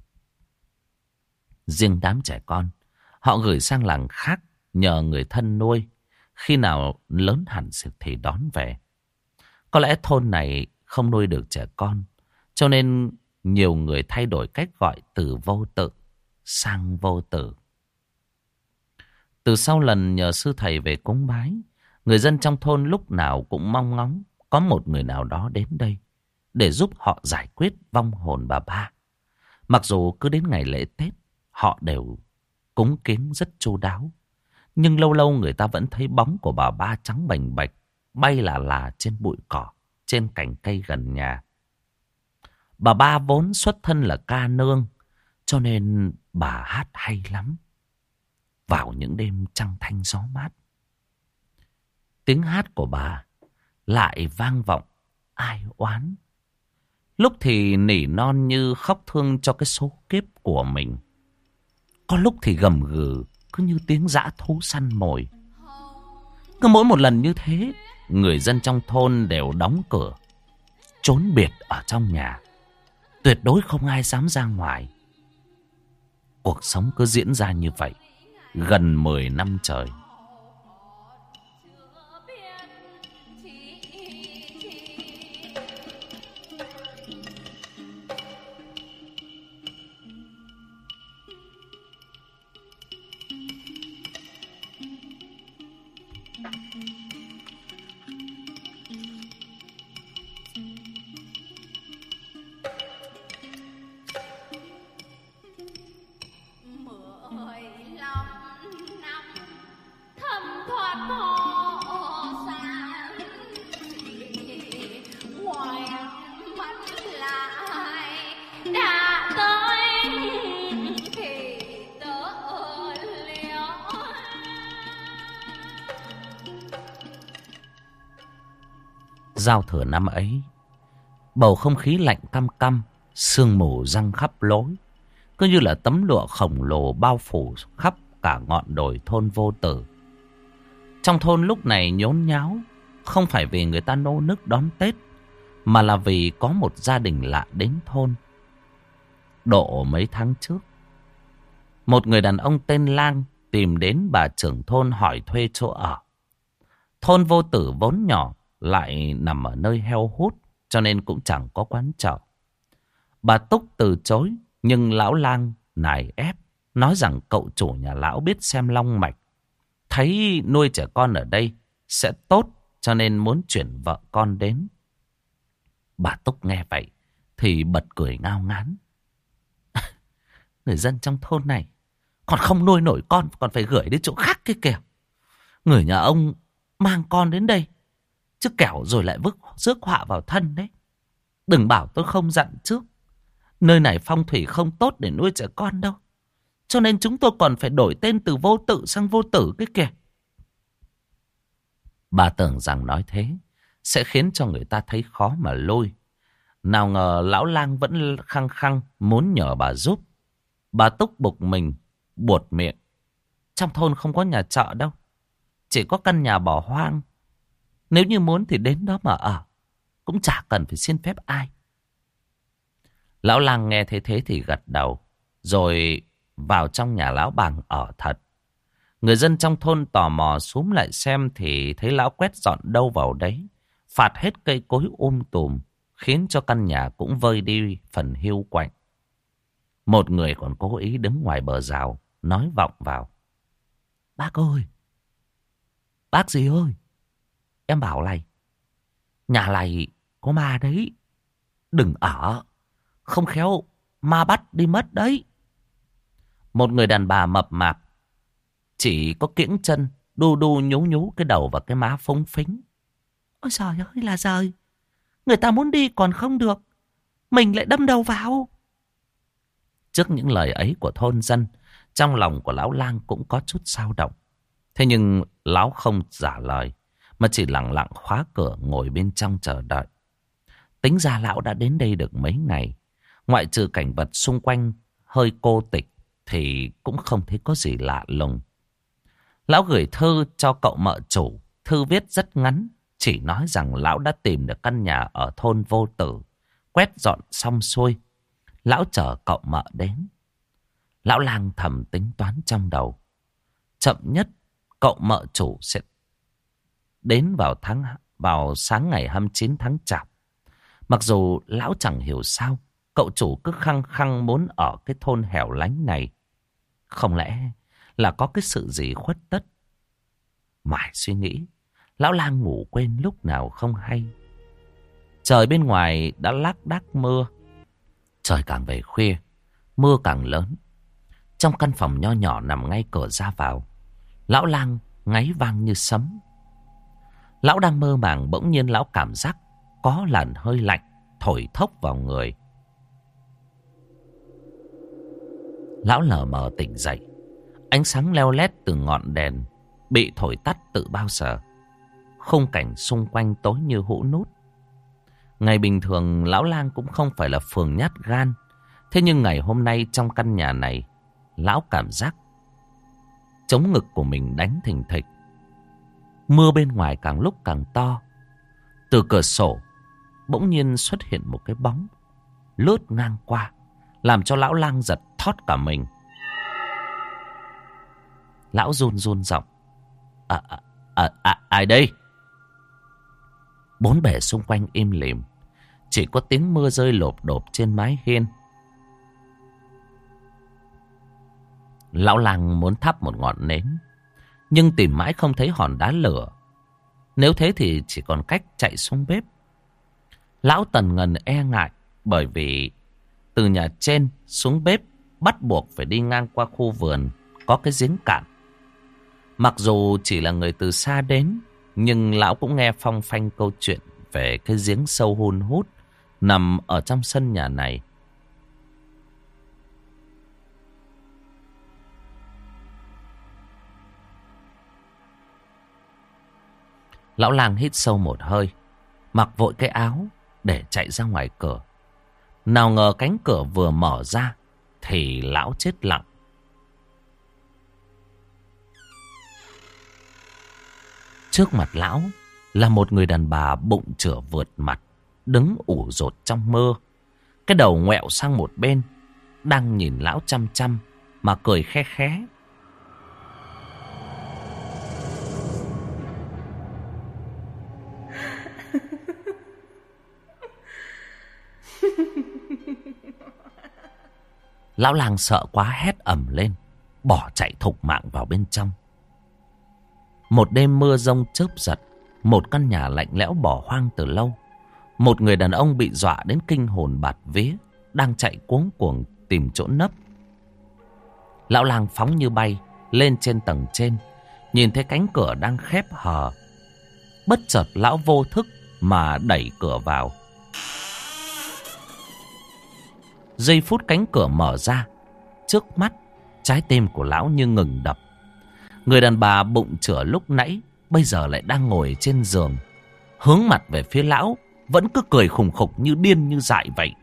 Riêng đám trẻ con, họ gửi sang làng khác nhờ người thân nuôi. Khi nào lớn hẳn thì đón về. Có lẽ thôn này không nuôi được trẻ con, cho nên nhiều người thay đổi cách gọi từ Vô Tự sang Vô Tử. Từ sau lần nhờ sư thầy về cúng bái, người dân trong thôn lúc nào cũng mong ngóng có một người nào đó đến đây để giúp họ giải quyết vong hồn bà ba. Mặc dù cứ đến ngày lễ Tết, họ đều cúng kiến rất chu đáo, nhưng lâu lâu người ta vẫn thấy bóng của bà ba trắng bềnh bạch bay là trên bụi cỏ, trên cành cây gần nhà. Bà ba vốn xuất thân là ca nương, cho nên bà hát hay lắm. Vào những đêm trăng thanh gió mát, tiếng hát của bà lại vang vọng ai oán. Lúc thì nỉ non như khóc thương cho cái số kiếp của mình. Có lúc thì gầm gừ cứ như tiếng dã thú săn mồi. Cứ mỗi một lần như thế, người dân trong thôn đều đóng cửa, trốn biệt ở trong nhà. Tuyệt đối không ai dám ra ngoài. Cuộc sống cứ diễn ra như vậy gần 10 năm trời. Giao thừa năm ấy, bầu không khí lạnh căm căm, sương mù giăng khắp lối, cứ như là tấm lụa khổng lồ bao phủ khắp cả ngọn đồi thôn Vô Tử. Trong thôn lúc này nhốn nháo, không phải vì người ta nô nức đón Tết, mà là vì có một gia đình lạ đến thôn. Độ mấy tháng trước, một người đàn ông tên Lang tìm đến bà trưởng thôn hỏi thuê chỗ ở. Thôn Vô Tử vốn nhỏ, lại nằm ở nơi heo hút, cho nên cũng chẳng có quán chợ. Bà Túc từ chối, nhưng lão Lang nài ép, nói rằng cậu chủ nhà lão biết xem long mạch, thấy nuôi trẻ con ở đây sẽ tốt, cho nên muốn chuyển vợ con đến. Bà Túc nghe vậy thì bật cười ngao ngán. Người dân trong thôn này còn không nuôi nổi con, còn phải gửi đến chỗ khác kia kìa. Người nhà ông mang con đến đây, chứ kẻo rồi lại rước họa vào thân đấy. Đừng bảo tôi không dặn trước. Nơi này phong thủy không tốt để nuôi trẻ con đâu. Cho nên chúng tôi còn phải đổi tên từ Vô Tự sang Vô Tử cái kìa. Bà tưởng rằng nói thế sẽ khiến cho người ta thấy khó mà lôi. Nào ngờ lão Lang vẫn khăng khăng muốn nhờ bà giúp. Bà Túc bực mình, buột miệng. Trong thôn không có nhà trọ đâu, chỉ có căn nhà bỏ hoang. Nếu như muốn thì đến đó mà ở, cũng chả cần phải xin phép ai. Lão Lang nghe thế thì gật đầu, rồi vào trong nhà lão Bàng ở thật. Người dân trong thôn tò mò xúm lại xem thì thấy lão quét dọn đâu vào đấy, phạt hết cây cối tùm, khiến cho căn nhà cũng vơi đi phần hiu quạnh. Một người còn cố ý đứng ngoài bờ rào, nói vọng vào. Bác ơi! Bác gì ơi! Em bảo này, nhà này có ma đấy. Đừng ở, không khéo ma bắt đi mất đấy. Một người đàn bà mập mạp, chỉ có kiễng chân, đu đu nhú nhú cái đầu và cái má phúng phính. Ôi trời ơi là trời! Người ta muốn đi còn không được, mình lại đâm đầu vào. Trước những lời ấy của thôn dân, trong lòng của lão Lang cũng có chút dao động. Thế nhưng lão không giả lời, mà chỉ lặng lặng khóa cửa ngồi bên trong chờ đợi. Tính ra lão đã đến đây được mấy ngày, ngoại trừ cảnh vật xung quanh hơi cô tịch thì cũng không thấy có gì lạ lùng. Lão gửi thư cho cậu mợ chủ, thư viết rất ngắn, chỉ nói rằng lão đã tìm được căn nhà ở thôn Vô Tử, quét dọn xong xuôi. Lão chờ cậu mợ đến. Lão Lang thầm tính toán trong đầu, chậm nhất cậu mợ chủ sẽ đến vào sáng ngày 29 tháng Chạp. Mặc dù lão chẳng hiểu sao cậu chủ cứ khăng khăng muốn ở cái thôn hẻo lánh này. Không lẽ là có cái sự gì khuất tất? Mãi suy nghĩ, lão Lang ngủ quên lúc nào không hay. Trời bên ngoài đã lác đác mưa. Trời càng về khuya, mưa càng lớn. Trong căn phòng nho nhỏ nằm ngay cửa ra vào, lão Lang ngáy vang như sấm. Lão đang mơ màng, bỗng nhiên lão cảm giác có làn hơi lạnh thổi thốc vào người. Lão lờ mờ tỉnh dậy. Ánh sáng leo lét từ ngọn đèn bị thổi tắt tự bao giờ. Khung cảnh xung quanh tối như hũ nút. Ngày bình thường lão Lang cũng không phải là phường nhát gan. Thế nhưng ngày hôm nay trong căn nhà này, lão cảm giác chống ngực của mình đánh thình thịch. Mưa bên ngoài càng lúc càng to. Từ cửa sổ bỗng nhiên xuất hiện một cái bóng lướt ngang qua, làm cho lão Lang giật thót cả mình. Lão run run giọng. Ai đây? Bốn bề xung quanh im lìm. Chỉ có tiếng mưa rơi lộp độp trên mái hiên. Lão làng muốn thắp một ngọn nến, nhưng tìm mãi không thấy hòn đá lửa. Nếu thế thì chỉ còn cách chạy xuống bếp. Lão tần ngần e ngại, bởi vì từ nhà trên xuống bếp bắt buộc phải đi ngang qua khu vườn có cái giếng cạn. Mặc dù chỉ là người từ xa đến, nhưng lão cũng nghe phong phanh câu chuyện về cái giếng sâu hun hút nằm ở trong sân nhà này. Lão lang hít sâu một hơi, mặc vội cái áo để chạy ra ngoài cửa. Nào ngờ cánh cửa vừa mở ra thì lão chết lặng. Trước mặt lão là một người đàn bà bụng chửa vượt mặt, đứng ủ rột trong mơ. Cái đầu ngoẹo sang một bên, đang nhìn lão chăm chăm mà cười khe khé. Lão lang sợ quá hét ầm lên, bỏ chạy thục mạng vào bên trong. Một đêm mưa giông chớp giật, một căn nhà lạnh lẽo bỏ hoang từ lâu. Một người đàn ông bị dọa đến kinh hồn bạt vía, đang chạy cuống cuồng tìm chỗ nấp. Lão lang phóng như bay lên trên tầng trên, nhìn thấy cánh cửa đang khép hờ. Bất chợt lão vô thức mà đẩy cửa vào. Giây phút cánh cửa mở ra, trước mắt trái tim của lão như ngừng đập. Người đàn bà bụng chửa lúc nãy bây giờ lại đang ngồi trên giường, hướng mặt về phía lão, vẫn cứ cười khùng khục như điên như dại vậy.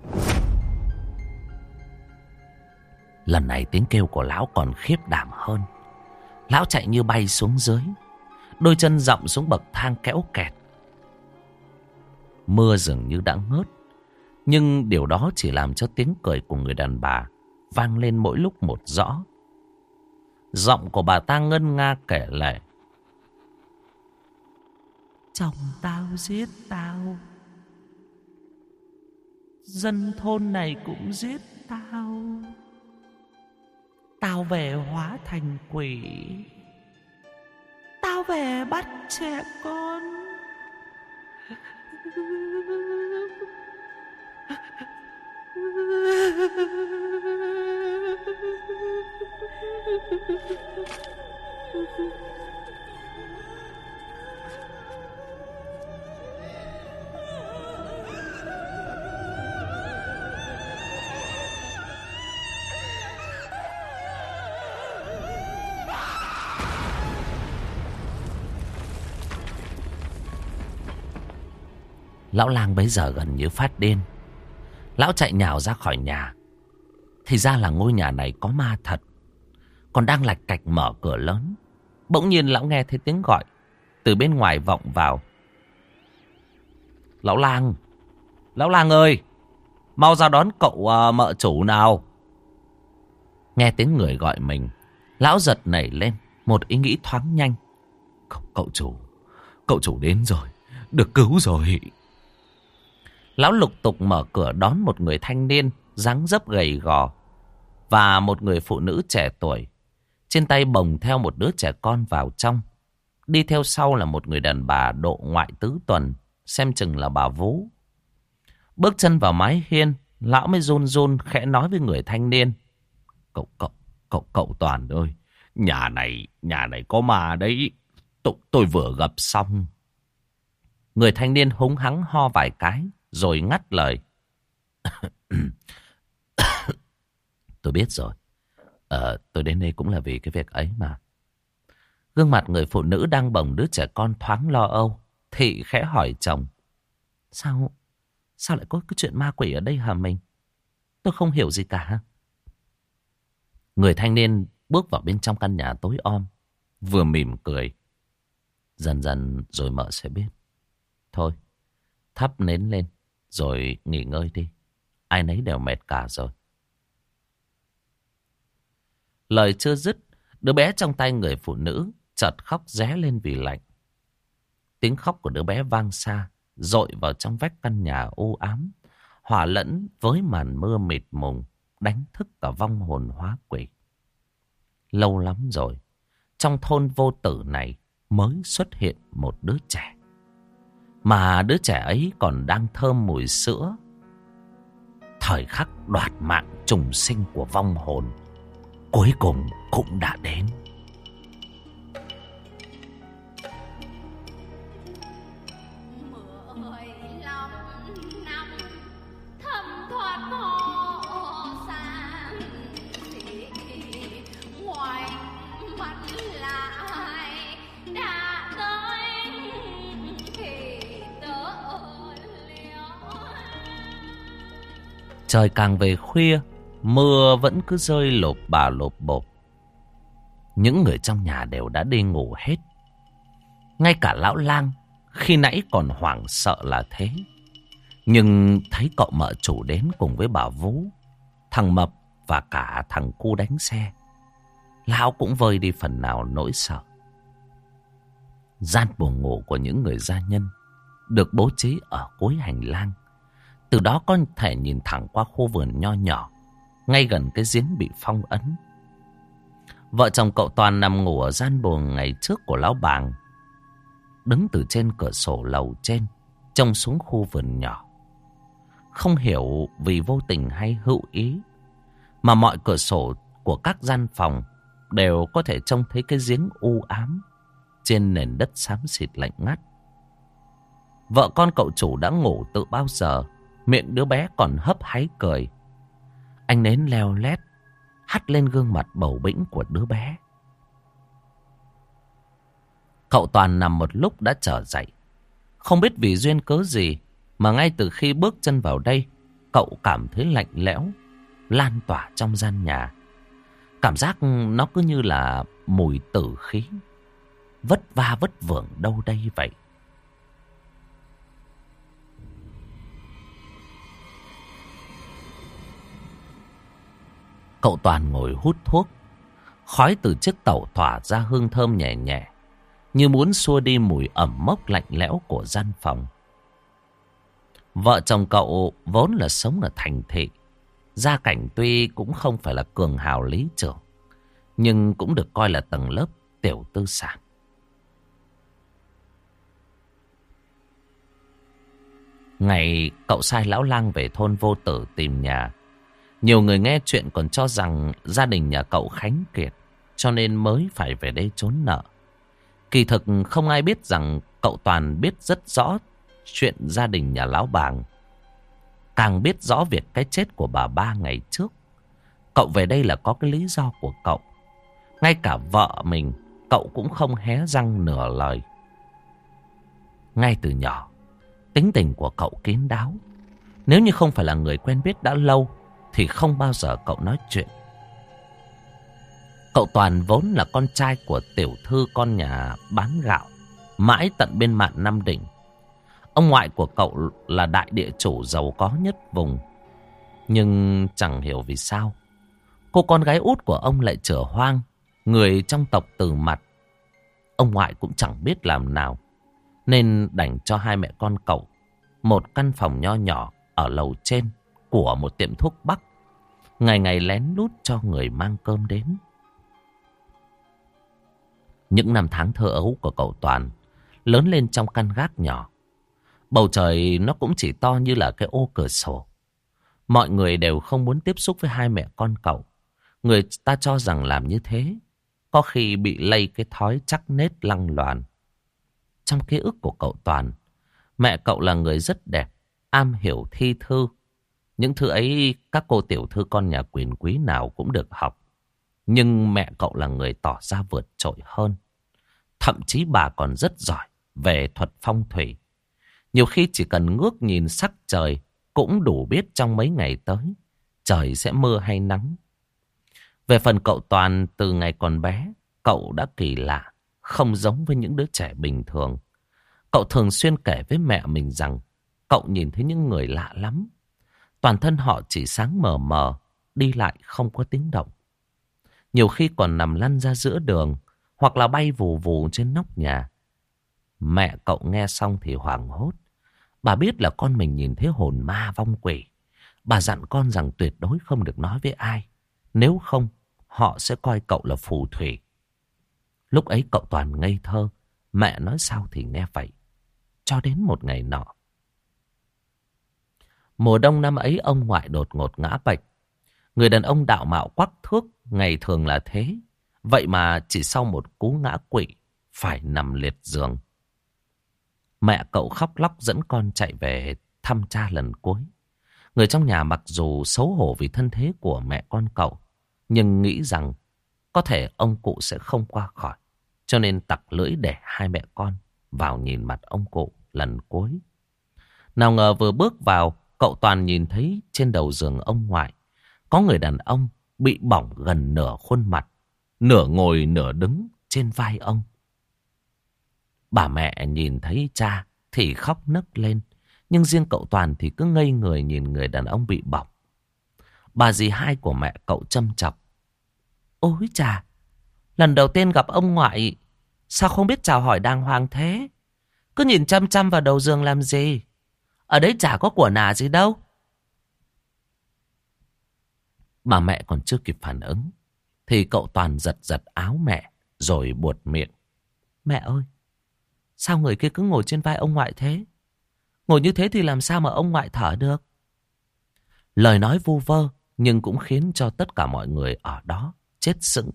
Lần này tiếng kêu của lão còn khiếp đảm hơn. Lão chạy như bay xuống dưới, đôi chân dậm xuống bậc thang kéo kẹt. Mưa dường như đã ngớt, nhưng điều đó chỉ làm cho tiếng cười của người đàn bà vang lên mỗi lúc một rõ. Giọng của bà ta ngân nga kể lể. Chồng tao giết tao, dân thôn này cũng giết tao. Tao về hóa thành quỷ, tao về bắt trẻ con. Lão lang bấy giờ gần như phát điên. Lão chạy nhào ra khỏi nhà. Thì ra là ngôi nhà này có ma thật. Còn đang lạch cạch mở cửa lớn, bỗng nhiên lão nghe thấy tiếng gọi từ bên ngoài vọng vào. Lão lang, lão lang ơi, mau ra đón cậu mợ chủ nào. Nghe tiếng người gọi mình, lão giật nảy lên, một ý nghĩ thoáng nhanh. Cậu chủ đến rồi, được cứu rồi. Lão lục tục mở cửa đón một người thanh niên dáng dấp gầy gò và một người phụ nữ trẻ tuổi, trên tay bồng theo một đứa trẻ con vào trong. Đi theo sau là một người đàn bà độ ngoại tứ tuần, xem chừng là bà vú. Bước chân vào mái hiên, lão mới run run khẽ nói với người thanh niên. Cậu Toàn ơi, nhà này có ma đấy. Tôi vừa gặp xong. Người thanh niên húng hắng ho vài cái rồi ngắt lời. Tôi biết rồi. Tôi đến đây cũng là vì cái việc ấy mà. Gương mặt người phụ nữ đang bồng đứa trẻ con thoáng lo âu. Thị khẽ hỏi chồng. Sao lại có cái chuyện ma quỷ ở đây hả mình? Tôi không hiểu gì cả. Người thanh niên bước vào bên trong căn nhà tối om, vừa mỉm cười. Dần dần rồi mợ sẽ biết. Thôi, thắp nến lên rồi nghỉ ngơi đi. Ai nấy đều mệt cả rồi. Lời chưa dứt, Đứa bé trong tay người phụ nữ chợt khóc ré lên vì lạnh. Tiếng khóc của đứa bé vang xa, dội vào trong vách căn nhà u ám, hòa lẫn với màn mưa mịt mùng, đánh thức cả vong hồn hóa quỷ. Lâu lắm rồi, trong thôn vô tử này mới xuất hiện một đứa trẻ. Mà đứa trẻ ấy còn đang thơm mùi sữa. Thời khắc đoạt mạng trùng sinh của vong hồn cuối cùng cũng đã đến. Trời càng về khuya, mưa vẫn cứ rơi lộp bà lộp bộp. Những người trong nhà đều đã đi ngủ hết. Ngay cả lão lang khi nãy còn hoảng sợ là thế. Nhưng thấy cậu mợ chủ đến cùng với bà Vú, thằng Mập và cả thằng cu đánh xe, lão cũng vơi đi phần nào nỗi sợ. Gian buồng ngủ của những người gia nhân được bố trí ở cuối hành lang. Từ đó có thể nhìn thẳng qua khu vườn nho nhỏ, ngay gần cái giếng bị phong ấn. Vợ chồng cậu Toàn nằm ngủ ở gian buồng ngày trước của lão Bàng, đứng từ trên cửa sổ lầu trên, trông xuống khu vườn nhỏ. Không hiểu vì vô tình hay hữu ý, mà mọi cửa sổ của các gian phòng đều có thể trông thấy cái giếng u ám trên nền đất xám xịt lạnh ngắt. Vợ con cậu chủ đã ngủ từ bao giờ, miệng đứa bé còn hấp háy cười. Ánh nến leo lét hắt lên gương mặt bầu bĩnh của đứa bé. Cậu Toàn nằm một lúc đã trở dậy. Không biết vì duyên cớ gì mà ngay từ khi bước chân vào đây, cậu cảm thấy lạnh lẽo lan tỏa trong gian nhà. Cảm giác nó cứ như là mùi tử khí, vất va vất vưởng đâu đây vậy. Cậu Toàn ngồi hút thuốc. Khói từ chiếc tẩu tỏa ra hương thơm nhẹ nhẹ, như muốn xua đi mùi ẩm mốc lạnh lẽo của gian phòng. Vợ chồng cậu vốn là sống ở thành thị. Gia cảnh tuy cũng không phải là cường hào lý trưởng, nhưng cũng được coi là tầng lớp tiểu tư sản. Ngày cậu sai lão lang về thôn vô tử tìm nhà, nhiều người nghe chuyện còn cho rằng gia đình nhà cậu khánh kiệt, cho nên mới phải về đây trốn nợ. Kỳ thực không ai biết rằng cậu Toàn biết rất rõ chuyện gia đình nhà lão Bàng, càng biết rõ việc cái chết của bà Ba ngày trước. Cậu về đây là có cái lý do của cậu. Ngay cả vợ mình cậu cũng không hé răng nửa lời. Ngay từ nhỏ, tính tình của cậu kín đáo. Nếu như không phải là người quen biết đã lâu thì không bao giờ cậu nói chuyện. Cậu Toàn vốn là con trai của tiểu thư con nhà bán gạo mãi tận bên mạn Nam Định. Ông ngoại của cậu là đại địa chủ giàu có nhất vùng. Nhưng chẳng hiểu vì sao cô con gái út của ông lại chửa hoang, người trong tộc Từ Mặt. Ông ngoại cũng chẳng biết làm nào, nên đành cho hai mẹ con cậu một căn phòng nho nhỏ ở lầu trên của một tiệm thuốc Bắc, ngày ngày lén lút cho người mang cơm đến. Những năm tháng thơ ấu của cậu Toàn lớn lên trong căn gác nhỏ. Bầu trời nó cũng chỉ to như là cái ô cửa sổ. Mọi người đều không muốn tiếp xúc với hai mẹ con cậu. Người ta cho rằng làm như thế có khi bị lây cái thói chắc nết lăng loàn. Trong ký ức của cậu Toàn, mẹ cậu là người rất đẹp, am hiểu thi thư. Những thứ ấy các cô tiểu thư con nhà quyền quý nào cũng được học. Nhưng mẹ cậu là người tỏ ra vượt trội hơn. Thậm chí bà còn rất giỏi về thuật phong thủy. Nhiều khi chỉ cần ngước nhìn sắc trời cũng đủ biết trong mấy ngày tới trời sẽ mưa hay nắng. Về phần cậu Toàn, từ ngày còn bé, cậu đã kỳ lạ, không giống với những đứa trẻ bình thường. Cậu thường xuyên kể với mẹ mình rằng cậu nhìn thấy những người lạ lắm. Toàn thân họ chỉ sáng mờ mờ, đi lại không có tiếng động. Nhiều khi còn nằm lăn ra giữa đường, hoặc là bay vù vù trên nóc nhà. Mẹ cậu nghe xong thì hoảng hốt. Bà biết là con mình nhìn thấy hồn ma vong quỷ. Bà dặn con rằng tuyệt đối không được nói với ai. Nếu không, họ sẽ coi cậu là phù thủy. Lúc ấy cậu toàn ngây thơ. Mẹ nói sao thì nghe vậy. Cho đến một ngày nọ. Mùa đông năm ấy ông ngoại đột ngột ngã bệnh. Người đàn ông đạo mạo quắc thước, ngày thường là thế. Vậy mà chỉ sau một cú ngã quỵ, phải nằm liệt giường. Mẹ cậu khóc lóc dẫn con chạy về thăm cha lần cuối. Người trong nhà mặc dù xấu hổ vì thân thế của mẹ con cậu, nhưng nghĩ rằng có thể ông cụ sẽ không qua khỏi. Cho nên tặc lưỡi để hai mẹ con vào nhìn mặt ông cụ lần cuối. Nào ngờ vừa bước vào, cậu toàn nhìn thấy trên đầu giường ông ngoại có người đàn ông bị bỏng gần nửa khuôn mặt, nửa ngồi nửa đứng trên vai ông. Bà mẹ nhìn thấy cha thì khóc nấc lên, nhưng riêng cậu Toàn thì cứ ngây người nhìn người đàn ông bị bỏng. Bà dì hai của mẹ cậu châm chọc: ôi chà, lần đầu tiên gặp ông ngoại, sao không biết chào hỏi đàng hoàng thế? Cứ nhìn chăm chăm vào đầu giường làm gì? Ở đấy chả có của nà gì đâu. Bà mẹ còn chưa kịp phản ứng thì cậu Toàn giật giật áo mẹ rồi buột miệng: mẹ ơi, sao người kia cứ ngồi trên vai ông ngoại thế? Ngồi như thế thì làm sao mà ông ngoại thở được? Lời nói vu vơ nhưng cũng khiến cho tất cả mọi người ở đó chết sững.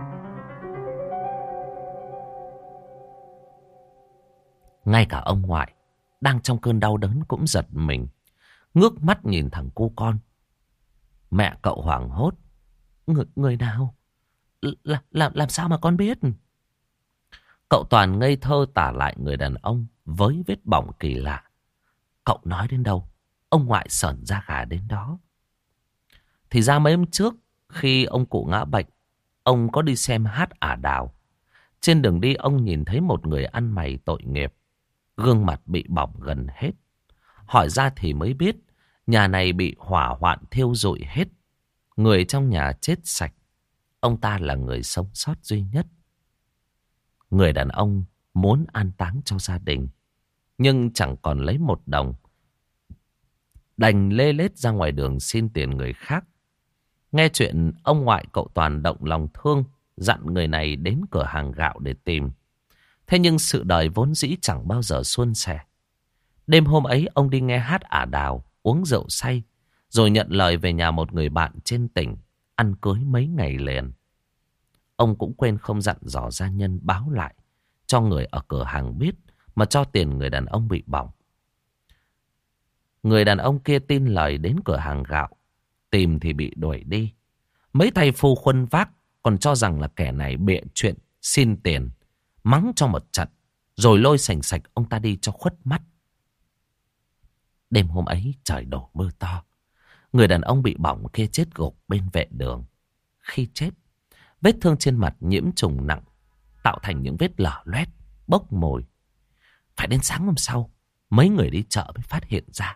Ngay cả ông ngoại đang trong cơn đau đớn cũng giật mình, ngước mắt nhìn thằng cu con. Mẹ cậu hoảng hốt: người nào? Làm sao mà con biết? Cậu Toàn ngây thơ tả lại người đàn ông với vết bỏng kỳ lạ. Cậu nói đến đâu, ông ngoại sởn da gà đến đó. Thì ra mấy hôm trước, khi ông cụ ngã bệnh, ông có đi xem hát ả đào. Trên đường đi ông nhìn thấy một người ăn mày tội nghiệp, gương mặt bị bỏng gần hết. Hỏi ra thì mới biết, nhà này bị hỏa hoạn thiêu rụi hết. Người trong nhà chết sạch. Ông ta là người sống sót duy nhất. Người đàn ông muốn an táng cho gia đình, nhưng chẳng còn lấy một đồng. Đành lê lết ra ngoài đường xin tiền người khác. Nghe chuyện, ông ngoại cậu Toàn động lòng thương, dặn người này đến cửa hàng gạo để tìm. Thế nhưng sự đời vốn dĩ chẳng bao giờ suôn sẻ. Đêm hôm ấy ông đi nghe hát ả đào, uống rượu say, rồi nhận lời về nhà một người bạn trên tỉnh, ăn cưới mấy ngày liền. Ông cũng quên không dặn dò gia nhân báo lại cho người ở cửa hàng biết, mà cho tiền người đàn ông bị bỏng. Người đàn ông kia tin lời đến cửa hàng gạo, tìm thì bị đuổi đi. Mấy thầy phu khuân vác còn cho rằng là kẻ này bịa chuyện xin tiền, mắng cho một trận, rồi lôi sành sạch ông ta đi cho khuất mắt. Đêm hôm ấy trời đổ mưa to. Người đàn ông bị bỏng kia chết gục bên vệ đường. Khi chết, vết thương trên mặt nhiễm trùng nặng, tạo thành những vết lở loét, bốc mồi. Phải đến sáng hôm sau, mấy người đi chợ mới phát hiện ra.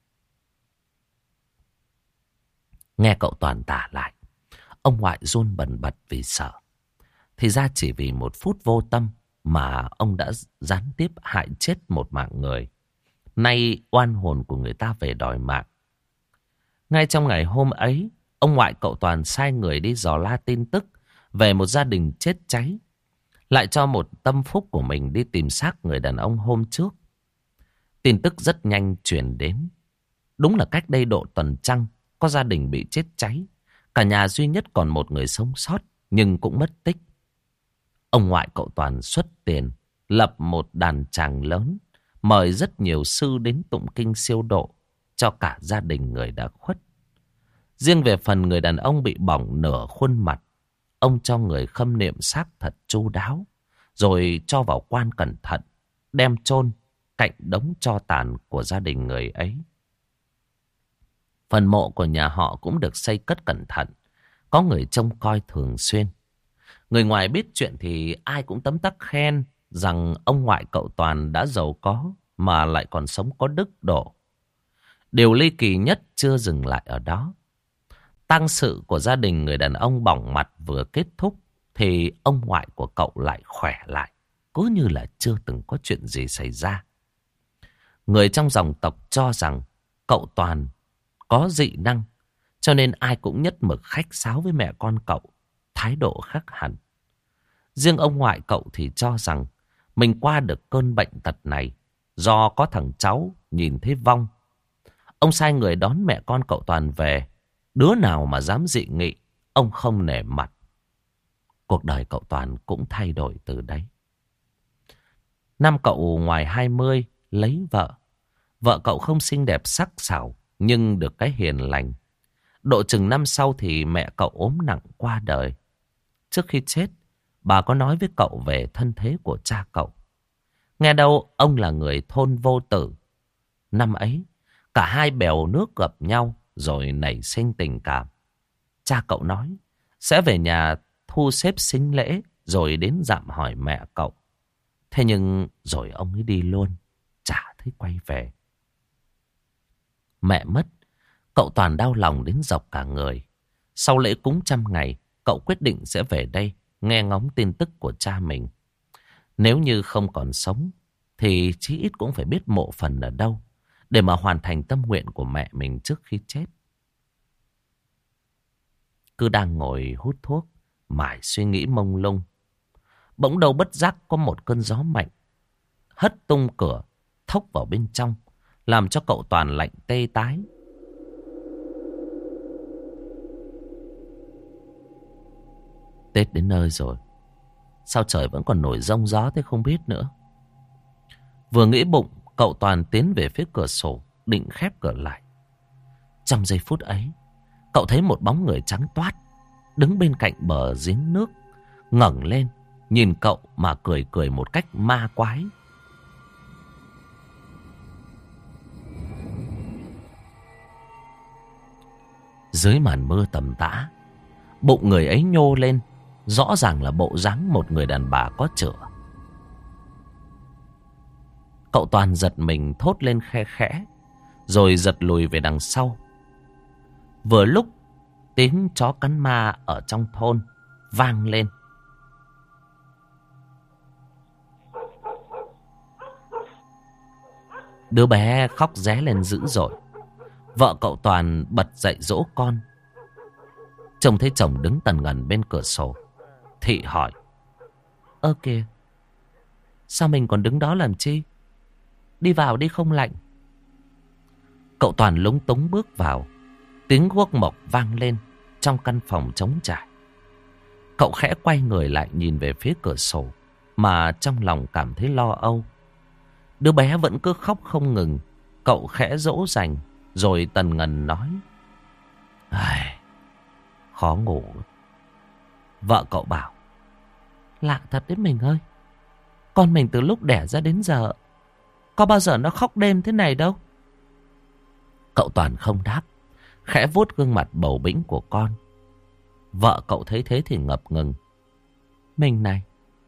Nghe cậu Toàn tả lại, ông ngoại run bần bật vì sợ. Thì ra chỉ vì một phút vô tâm mà ông đã gián tiếp hại chết một mạng người. Nay oan hồn của người ta về đòi mạng. Ngay trong ngày hôm ấy, ông ngoại cậu Toàn sai người đi dò la tin tức về một gia đình chết cháy, lại cho một tâm phúc của mình đi tìm xác người đàn ông hôm trước. Tin tức rất nhanh truyền đến. Đúng là cách đây độ tuần trăng, có gia đình bị chết cháy. Cả nhà duy nhất còn một người sống sót, nhưng cũng mất tích. Ông ngoại cậu Toàn xuất tiền, lập một đàn tràng lớn, mời rất nhiều sư đến tụng kinh siêu độ cho cả gia đình người đã khuất. Riêng về phần người đàn ông bị bỏng nửa khuôn mặt, ông cho người khâm niệm xác thật chu đáo, rồi cho vào quan cẩn thận, đem chôn cạnh đống tro tàn của gia đình người ấy. Phần mộ của nhà họ cũng được xây cất cẩn thận, có người trông coi thường xuyên. Người ngoài biết chuyện thì ai cũng tấm tắc khen rằng ông ngoại cậu Toàn đã giàu có mà lại còn sống có đức độ. Điều ly kỳ nhất chưa dừng lại ở đó. Tang sự của gia đình người đàn ông bỏng mặt vừa kết thúc thì ông ngoại của cậu lại khỏe lại, cứ như là chưa từng có chuyện gì xảy ra. Người trong dòng tộc cho rằng cậu Toàn có dị năng, cho nên ai cũng nhất mực khách sáo với mẹ con cậu, thái độ khác hẳn. Riêng ông ngoại cậu thì cho rằng mình qua được cơn bệnh tật này do có thằng cháu nhìn thấy vong. Ông sai người đón mẹ con cậu Toàn về. Đứa nào mà dám dị nghị, ông không nể mặt. Cuộc đời cậu Toàn cũng thay đổi từ đấy. Năm cậu ngoài 20 lấy vợ. Vợ cậu không xinh đẹp sắc sảo, nhưng được cái hiền lành. Độ chừng năm sau thì mẹ cậu ốm nặng qua đời. Trước khi chết, bà có nói với cậu về thân thế của cha cậu. Nghe đâu ông là người thôn Vô Tử. Năm ấy, cả hai bèo nước gặp nhau rồi nảy sinh tình cảm. Cha cậu nói sẽ về nhà thu xếp sính lễ rồi đến dạm hỏi mẹ cậu. Thế nhưng rồi ông ấy đi luôn, chả thấy quay về. Mẹ mất, cậu Toàn đau lòng đến dọc cả người. Sau lễ cúng 100 ngày, cậu quyết định sẽ về đây nghe ngóng tin tức của cha mình. Nếu như không còn sống thì chí ít cũng phải biết mộ phần ở đâu để mà hoàn thành tâm nguyện của mẹ mình trước khi chết. Cứ đang ngồi hút thuốc, mải suy nghĩ mông lung, bỗng đâu bất giác có một cơn gió mạnh hất tung cửa, thốc vào bên trong, làm cho cậu Toàn lạnh tê tái. Tết đến nơi rồi, sao trời vẫn còn nổi giông gió thế không biết nữa. Vừa nghĩ bụng, cậu Toàn tiến về phía cửa sổ, định khép cửa lại. Trong giây phút ấy, cậu thấy một bóng người trắng toát đứng bên cạnh bờ giếng nước, ngẩng lên nhìn cậu mà cười cười một cách ma quái. Dưới màn mưa tầm tã, bụng người ấy nhô lên, rõ ràng là bộ dáng một người đàn bà có chữa. Cậu Toàn giật mình thốt lên khe khẽ, rồi giật lùi về đằng sau. Vừa lúc tiếng chó cắn ma ở trong thôn vang lên. Đứa bé khóc ré lên dữ dội. Vợ cậu Toàn bật dậy dỗ con. Trông thấy chồng đứng tần ngần bên cửa sổ, Thị hỏi: Ơ kìa, sao mình còn đứng đó làm chi? Đi vào đi không lạnh. Cậu Toàn lúng túng bước vào. Tiếng guốc mộc vang lên trong căn phòng trống trải. Cậu khẽ quay người lại nhìn về phía cửa sổ, mà trong lòng cảm thấy lo âu. Đứa bé vẫn cứ khóc không ngừng. Cậu khẽ dỗ dành, rồi tần ngần nói: Ai, khó ngủ. Vợ cậu bảo: Lạ thật đấy mình ơi, con mình từ lúc đẻ ra đến giờ có bao giờ nó khóc đêm thế này đâu. Cậu Toàn không đáp, khẽ vuốt gương mặt bầu bĩnh của con. Vợ cậu thấy thế thì ngập ngừng: Mình này,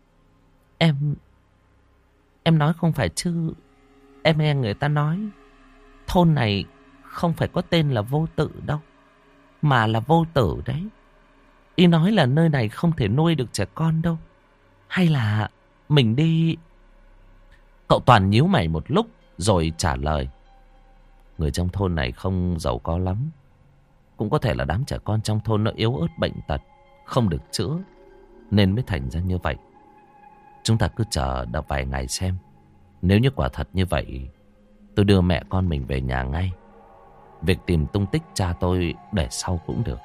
em nói không phải chứ. Em nghe người ta nói thôn này không phải có tên là Vô Tự đâu, mà là Vô Tử đấy. Ý nói là nơi này không thể nuôi được trẻ con đâu. Hay là mình đi... Cậu Toàn nhíu mày một lúc rồi trả lời: Người trong thôn này không giàu có lắm. Cũng có thể là đám trẻ con trong thôn nó yếu ớt bệnh tật, không được chữa, nên mới thành ra như vậy. Chúng ta cứ chờ đợi vài ngày xem. Nếu như quả thật như vậy, tôi đưa mẹ con mình về nhà ngay. Việc tìm tung tích cha tôi để sau cũng được.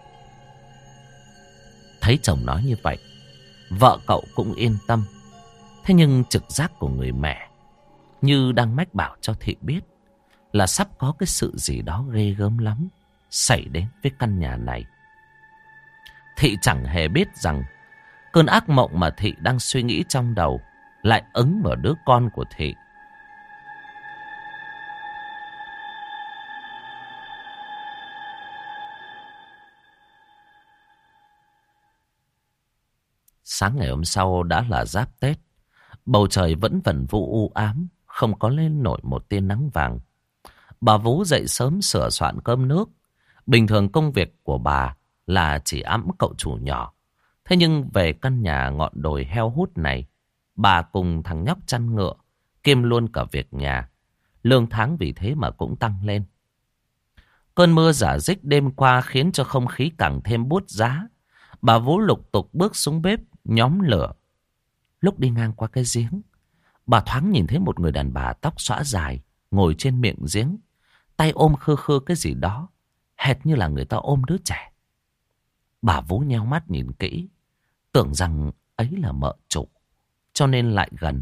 Thấy chồng nói như vậy, vợ cậu cũng yên tâm. Thế nhưng trực giác của người mẹ như đang mách bảo cho Thị biết là sắp có cái sự gì đó ghê gớm lắm xảy đến với căn nhà này. Thị chẳng hề biết rằng cơn ác mộng mà Thị đang suy nghĩ trong đầu lại ứng vào đứa con của Thị. Sáng ngày hôm sau đã là giáp Tết. Bầu trời vẫn vẩn vũ u ám, không có lên nổi một tia nắng vàng. Bà Vú dậy sớm sửa soạn cơm nước, Bình thường công việc của bà là chỉ ẵm cậu chủ nhỏ. Thế nhưng về căn nhà ngọn đồi heo hút này, bà cùng thằng nhóc chăn ngựa, kiêm luôn cả việc nhà. Lương tháng vì thế mà cũng tăng lên. Cơn mưa rả rích đêm qua khiến cho không khí càng thêm buốt giá. Bà Vũ lục tục bước xuống bếp, nhóm lửa. Lúc đi ngang qua cái giếng, bà thoáng nhìn thấy một người đàn bà tóc xõa dài, ngồi trên miệng giếng, tay ôm khư khư cái gì đó, hệt như là người ta ôm đứa trẻ. Bà Vũ nheo mắt nhìn kỹ, tưởng rằng ấy là mợ chủ, cho nên lại gần.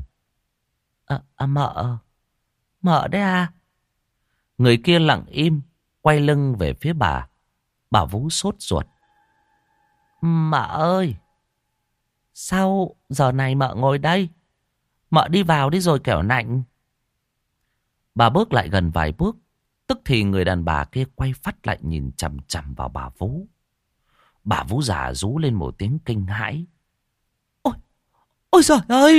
Mợ đấy à? Người kia lặng im, quay lưng về phía bà. Bà Vũ sốt ruột. Mợ ơi, sao giờ này mợ ngồi đây? Mợ đi vào đi rồi kẻo lạnh. Bà bước lại gần vài bước, tức thì người đàn bà kia quay phắt lại nhìn chằm chằm vào bà Vũ. Bà Vũ già rú lên một tiếng kinh hãi. Ôi giời ơi!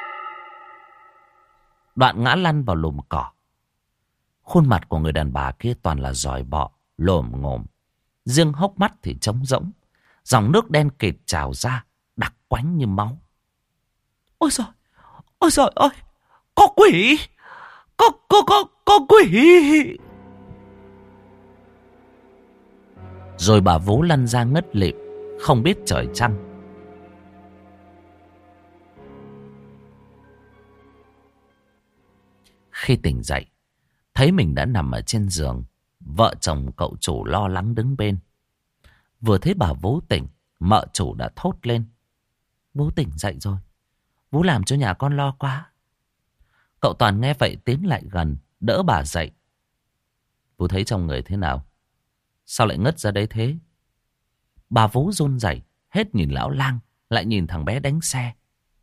Đoạn ngã lăn vào lùm cỏ. Khuôn mặt của người đàn bà kia toàn là giòi bọ, lồm ngồm. Riêng hốc mắt thì trống rỗng. Dòng nước đen kịt trào ra, đặc quánh như máu. Ôi giời ơi! Có quỷ! Có quỷ! Rồi bà Vũ lăn ra ngất lịm, không biết trời trăng. Khi tỉnh dậy, thấy mình đã nằm ở trên giường, vợ chồng cậu chủ lo lắng đứng bên. Vừa thấy bà Vũ tỉnh, mợ chủ đã thốt lên. Vũ tỉnh dậy rồi. Vũ làm cho nhà con lo quá. Cậu Toàn nghe vậy tiến lại gần, đỡ bà dậy. Vũ thấy trong người thế nào? Sao lại ngất ra đấy thế? Bà Vũ run rẩy, hết nhìn lão lang, lại nhìn thằng bé đánh xe.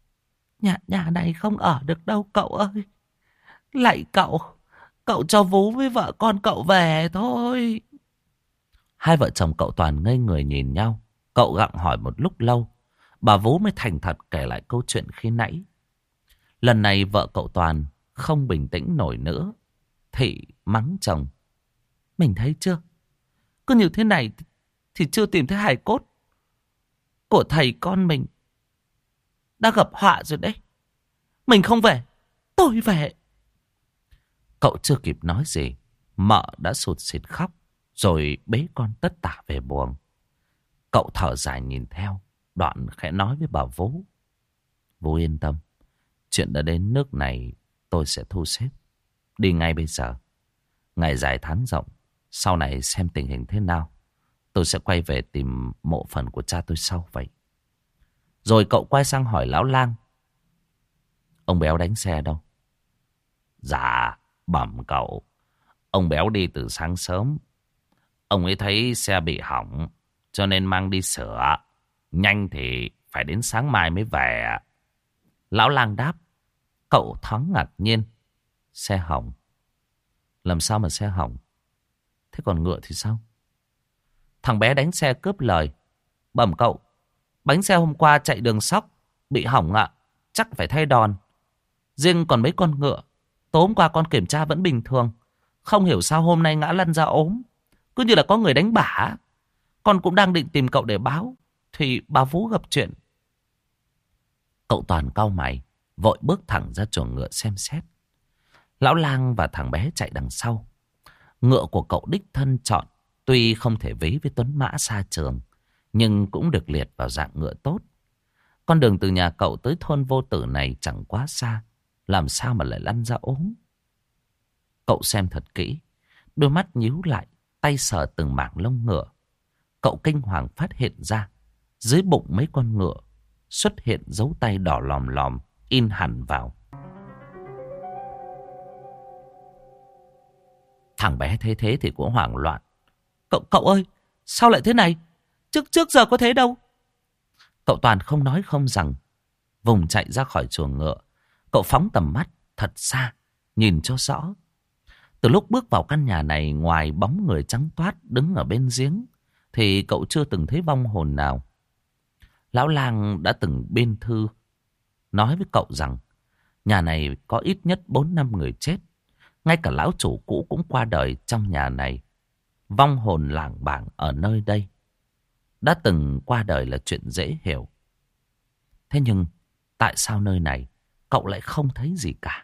Nhà này không ở được đâu cậu ơi. Lạy cậu cho Vũ với vợ con cậu về thôi. Hai vợ chồng cậu Toàn ngây người nhìn nhau. Cậu gặng hỏi một lúc lâu, bà Vũ mới thành thật kể lại câu chuyện khi nãy. Lần này vợ cậu Toàn không bình tĩnh nổi nữa. Thị mắng chồng. Mình thấy chưa? Cứ như thế này thì chưa tìm thấy hài cốt của thầy con mình. Đã gặp họa rồi đấy. Mình không về, tôi về. Cậu chưa kịp nói gì, mợ đã sụt sịt khóc, rồi bế con tất tả về buồng. Cậu thở dài nhìn theo, đoạn khẽ nói với bà Vũ. Vũ yên tâm, chuyện đã đến nước này tôi sẽ thu xếp. Đi ngay bây giờ. Ngày dài tháng rộng, sau này xem tình hình thế nào, tôi sẽ quay về tìm mộ phần của cha tôi sau vậy. Rồi cậu quay sang hỏi lão lang. Ông Béo đánh xe đâu? Dạ, bẩm cậu. Ông Béo đi từ sáng sớm. Ông ấy thấy xe bị hỏng, cho nên mang đi sửa. Nhanh thì phải đến sáng mai mới về. Lão lang đáp. Cậu thoáng ngạc nhiên. Xe hỏng? Làm sao mà xe hỏng? Thế còn ngựa thì sao? Thằng bé đánh xe cướp lời. Bẩm cậu, bánh xe hôm qua chạy đường Sóc bị hỏng ạ. Chắc phải thay đòn. Riêng còn mấy con ngựa, tối hôm qua con kiểm tra vẫn bình thường. Không hiểu sao hôm nay ngã lăn ra ốm. Cứ như là có người đánh bả. Con cũng đang định tìm cậu để báo, thì bà Vũ gặp chuyện. Cậu Toàn cau mày, vội bước thẳng ra chuồng ngựa xem xét. Lão lang và thằng bé chạy đằng sau. Ngựa của cậu đích thân chọn, tuy không thể ví với tuấn mã xa trường, nhưng cũng được liệt vào dạng ngựa tốt. Con đường từ nhà cậu tới thôn Vô Tử này chẳng quá xa, làm sao mà lại lăn ra ốm. Cậu xem thật kỹ, đôi mắt nhíu lại, tay sờ từng mảng lông ngựa. Cậu kinh hoàng phát hiện ra, dưới bụng mấy con ngựa xuất hiện dấu tay đỏ lòm lòm, in hẳn vào. Thằng bé thấy thế thì cũng hoảng loạn. Cậu ơi, sao lại thế này? Trước giờ có thế đâu. Cậu Toàn không nói không rằng, vùng chạy ra khỏi chuồng ngựa. Cậu phóng tầm mắt thật xa, nhìn cho rõ. Từ lúc bước vào căn nhà này, ngoài bóng người trắng toát đứng ở bên giếng, thì cậu chưa từng thấy vong hồn nào. Lão lang đã từng biên thư nói với cậu rằng nhà này có ít nhất 4-5 người chết. Ngay cả lão chủ cũ cũng qua đời trong nhà này. vong hồn lảng bảng ở nơi đây đã từng qua đời là chuyện dễ hiểu. Thế nhưng tại sao nơi này cậu lại không thấy gì cả?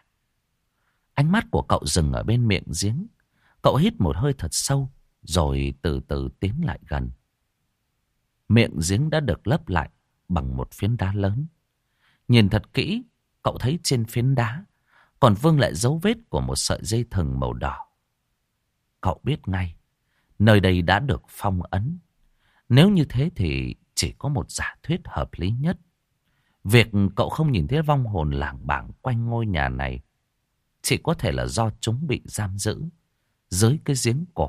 Ánh mắt của cậu dừng ở bên miệng giếng. Cậu hít một hơi thật sâu rồi từ từ tiến lại gần. Miệng giếng đã được lấp lại bằng một phiến đá lớn. Nhìn thật kỹ, cậu thấy trên phiến đá còn vương lại dấu vết của một sợi dây thừng màu đỏ. Cậu biết ngay, nơi đây đã được phong ấn. Nếu như thế thì chỉ có một giả thuyết hợp lý nhất. Việc cậu không nhìn thấy vong hồn lảng bảng quanh ngôi nhà này chỉ có thể là do chúng bị giam giữ dưới cái giếng cổ.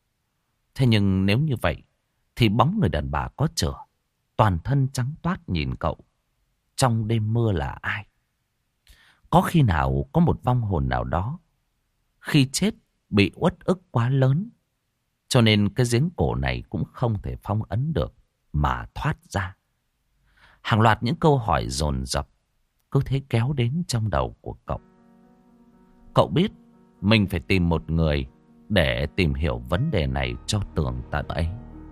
Thế nhưng nếu như vậy thì bóng người đàn bà có chửa, toàn thân trắng toát nhìn cậu trong đêm mưa là ai? Có khi nào có một vong hồn nào đó khi chết bị uất ức quá lớn, cho nên cái giếng cổ này cũng không thể phong ấn được mà thoát ra? Hàng loạt những câu hỏi dồn dập cứ thế kéo đến trong đầu của cậu. Cậu biết mình phải tìm một người để tìm hiểu vấn đề này cho tường tận ấy.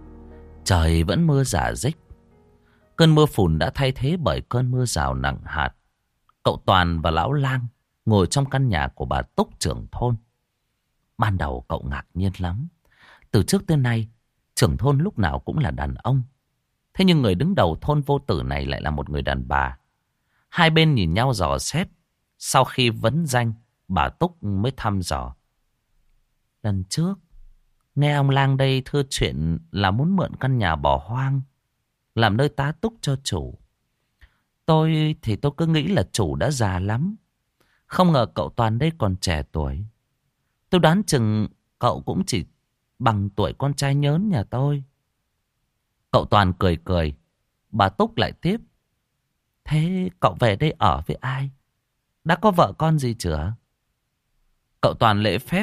Trời vẫn mưa rả rích. Cơn mưa phùn đã thay thế bởi cơn mưa rào nặng hạt. Cậu Toàn và Lão Lang ngồi trong căn nhà của bà Túc trưởng thôn. Ban đầu cậu ngạc nhiên lắm. Từ trước tới nay, trưởng thôn lúc nào cũng là đàn ông. Thế nhưng người đứng đầu thôn vô tử này lại là một người đàn bà. Hai bên nhìn nhau dò xét. Sau khi vấn danh, bà Túc mới thăm dò. Lần trước, nghe ông Lang đây thưa chuyện là muốn mượn căn nhà bỏ hoang làm nơi tá túc cho chủ. Tôi cứ nghĩ là chủ đã già lắm. Không ngờ cậu Toàn đây còn trẻ tuổi. Tôi đoán chừng cậu cũng chỉ bằng tuổi con trai nhớn nhà tôi. Cậu Toàn cười cười. Bà Túc lại tiếp. Thế cậu về đây ở với ai? Đã có vợ con gì chưa? Cậu Toàn lễ phép.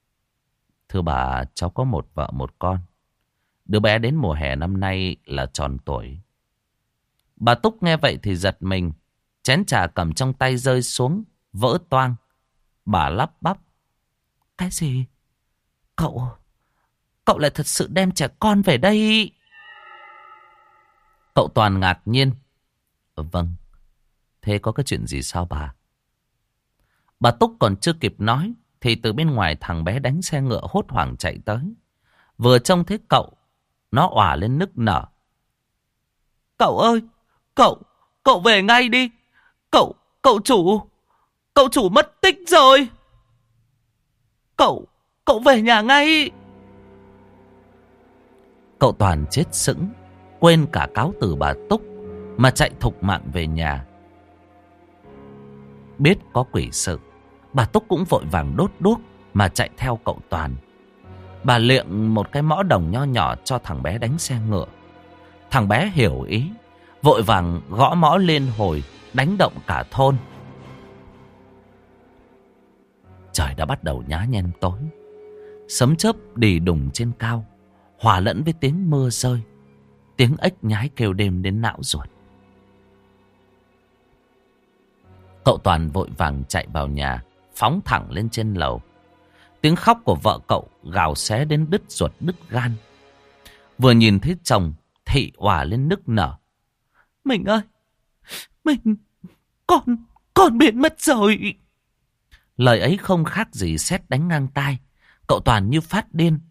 Thưa bà, cháu có một vợ một con. Đứa bé đến mùa hè năm nay là tròn tuổi. Bà Túc nghe vậy thì giật mình. Chén trà cầm trong tay rơi xuống, vỡ toang. Bà lắp bắp. Cái gì? Cậu lại thật sự đem trẻ con về đây? Cậu Toàn ngạc nhiên. Vâng. Thế có cái chuyện gì sao bà? Bà Túc còn chưa kịp nói thì từ bên ngoài thằng bé đánh xe ngựa hốt hoảng chạy tới. Vừa trông thấy cậu, nó òa lên nức nở. Cậu ơi, cậu về ngay đi. Cậu chủ mất tích rồi. Cậu về nhà ngay. Cậu Toàn chết sững, quên cả cáo từ bà Túc mà chạy thục mạng về nhà. Biết có quỷ sự, bà Túc cũng vội vàng đốt đuốc mà chạy theo cậu Toàn. Bà liệng một cái mõ đồng nho nhỏ cho thằng bé đánh xe ngựa. Thằng bé hiểu ý, vội vàng gõ mõ liên hồi, đánh động cả thôn. Trời đã bắt đầu nhá nhem tối. Sấm chớp đì đùng trên cao, hòa lẫn với tiếng mưa rơi. Tiếng ếch nhái kêu đêm đến não ruột. Cậu Toàn vội vàng chạy vào nhà, phóng thẳng lên trên lầu. Tiếng khóc của vợ cậu gào xé đến đứt ruột đứt gan. Vừa nhìn thấy chồng, Thị òa lên nức nở. Mình ơi, con biến mất rồi. Lời ấy không khác gì sét đánh ngang tai. Cậu Toàn như phát điên.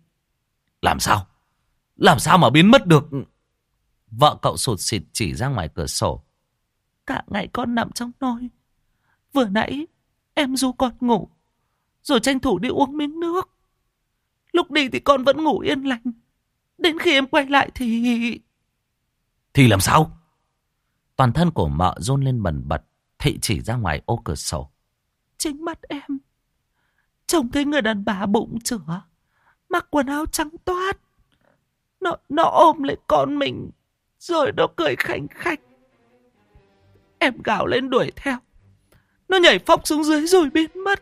Làm sao mà biến mất được? Vợ cậu sụt sịt chỉ ra ngoài cửa sổ. Cả ngày con nằm trong nôi. Vừa nãy em ru con ngủ, rồi tranh thủ đi uống miếng nước. Lúc đi thì con vẫn ngủ yên lành. Đến khi em quay lại thì... Thì làm sao? Toàn thân của mợ run lên bần bật. Thị chỉ ra ngoài ô cửa sổ. Chính mắt em trông thấy người đàn bà bụng chửa, mặc quần áo trắng toát. Nó ôm lấy con mình, rồi nó cười khanh khách. Em gào lên đuổi theo. Nó nhảy phóc xuống dưới rồi biến mất.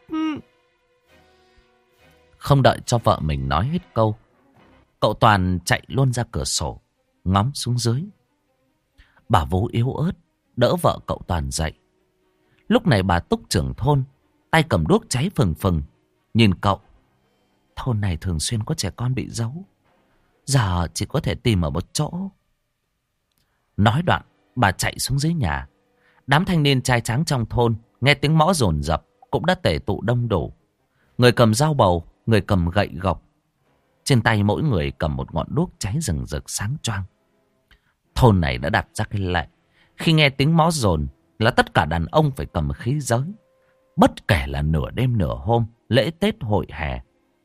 Không đợi cho vợ mình nói hết câu, cậu Toàn chạy luôn ra cửa sổ, ngắm xuống dưới. Bà Vú yếu ớt đỡ vợ cậu Toàn dậy. Lúc này bà Túc trưởng thôn, tay cầm đuốc cháy phừng phừng, nhìn cậu. Thôn này thường xuyên có trẻ con bị giấu. Giờ chỉ có thể tìm ở một chỗ. Nói đoạn, bà chạy xuống dưới nhà. Đám thanh niên trai tráng trong thôn nghe tiếng mõ dồn dập cũng đã tề tụ đông đủ. Người cầm dao bầu, người cầm gậy gộc. Trên tay mỗi người cầm một ngọn đuốc cháy rừng rực sáng choang. Thôn này đã đặt ra cái lệ. Khi nghe tiếng mõ dồn là tất cả đàn ông phải cầm khí giới. Bất kể là nửa đêm nửa hôm, lễ Tết hội hè.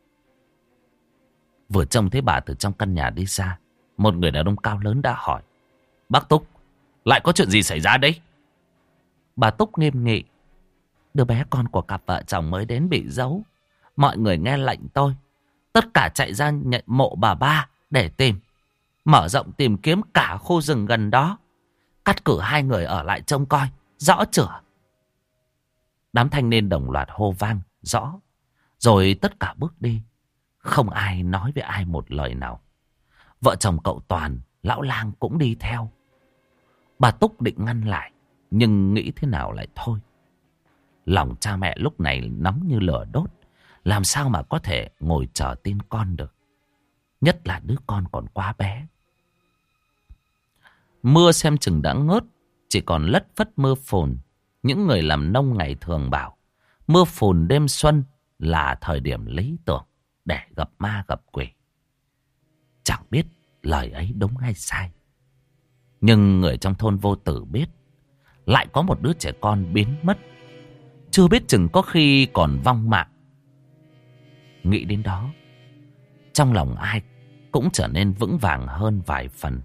Vừa trông thấy bà từ trong căn nhà đi ra, một người đàn ông cao lớn đã hỏi: "Bác Túc, lại có chuyện gì xảy ra đấy?" Bà Túc nghiêm nghị: "Đứa bé con của cặp vợ chồng mới đến bị giấu. Mọi người nghe lệnh tôi, tất cả chạy ra nhận mộ bà ba để tìm. Mở rộng tìm kiếm cả khu rừng gần đó. Cắt cử 2 người ở lại trông coi, rõ chửa." Đám thanh niên đồng loạt hô vang: "Rõ." Rồi tất cả bước đi. Không ai nói với ai một lời nào. Vợ chồng cậu Toàn, lão lang cũng đi theo. Bà Túc định ngăn lại, nhưng nghĩ thế nào lại thôi. Lòng cha mẹ lúc này nóng như lửa đốt. Làm sao mà có thể ngồi chờ tin con được. Nhất là đứa con còn quá bé. Mưa xem chừng đã ngớt, chỉ còn lất phất mưa phùn. Những người làm nông ngày thường bảo mưa phùn đêm xuân là thời điểm lý tưởng để gặp ma gặp quỷ. Chẳng biết lời ấy đúng hay sai. Nhưng người trong thôn Vô Tử biết lại có một đứa trẻ con biến mất. Chưa biết chừng có khi còn vong mạng. Nghĩ đến đó, trong lòng ai cũng trở nên vững vàng hơn vài phần.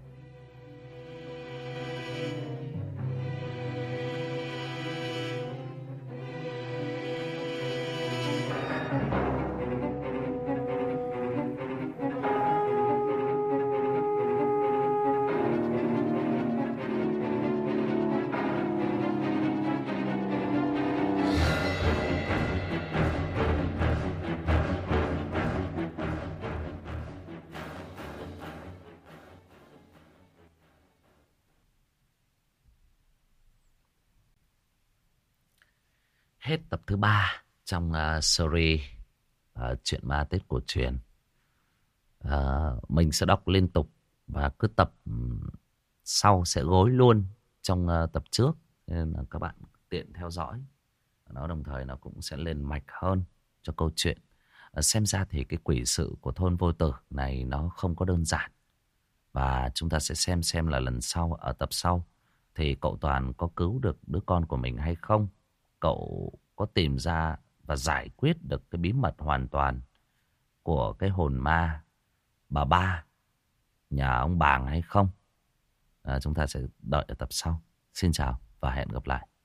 Hết tập thứ 3 trong series chuyện ma Tết cổ truyền. Mình sẽ đọc liên tục và cứ tập sau sẽ gối luôn trong tập trước, nên là các bạn tiện theo dõi. Nó đồng thời nó cũng sẽ lên mạch hơn cho câu chuyện. Xem ra thì cái quỷ sự của thôn Vô Tử này nó không có đơn giản. Và chúng ta sẽ xem là lần sau, ở tập sau, thì cậu Toàn có cứu được đứa con của mình hay không. Cậu có tìm ra và giải quyết được cái bí mật hoàn toàn của cái hồn ma bà ba nhà ông Bàng hay không. Chúng ta sẽ đợi ở tập sau. Xin chào và hẹn gặp lại.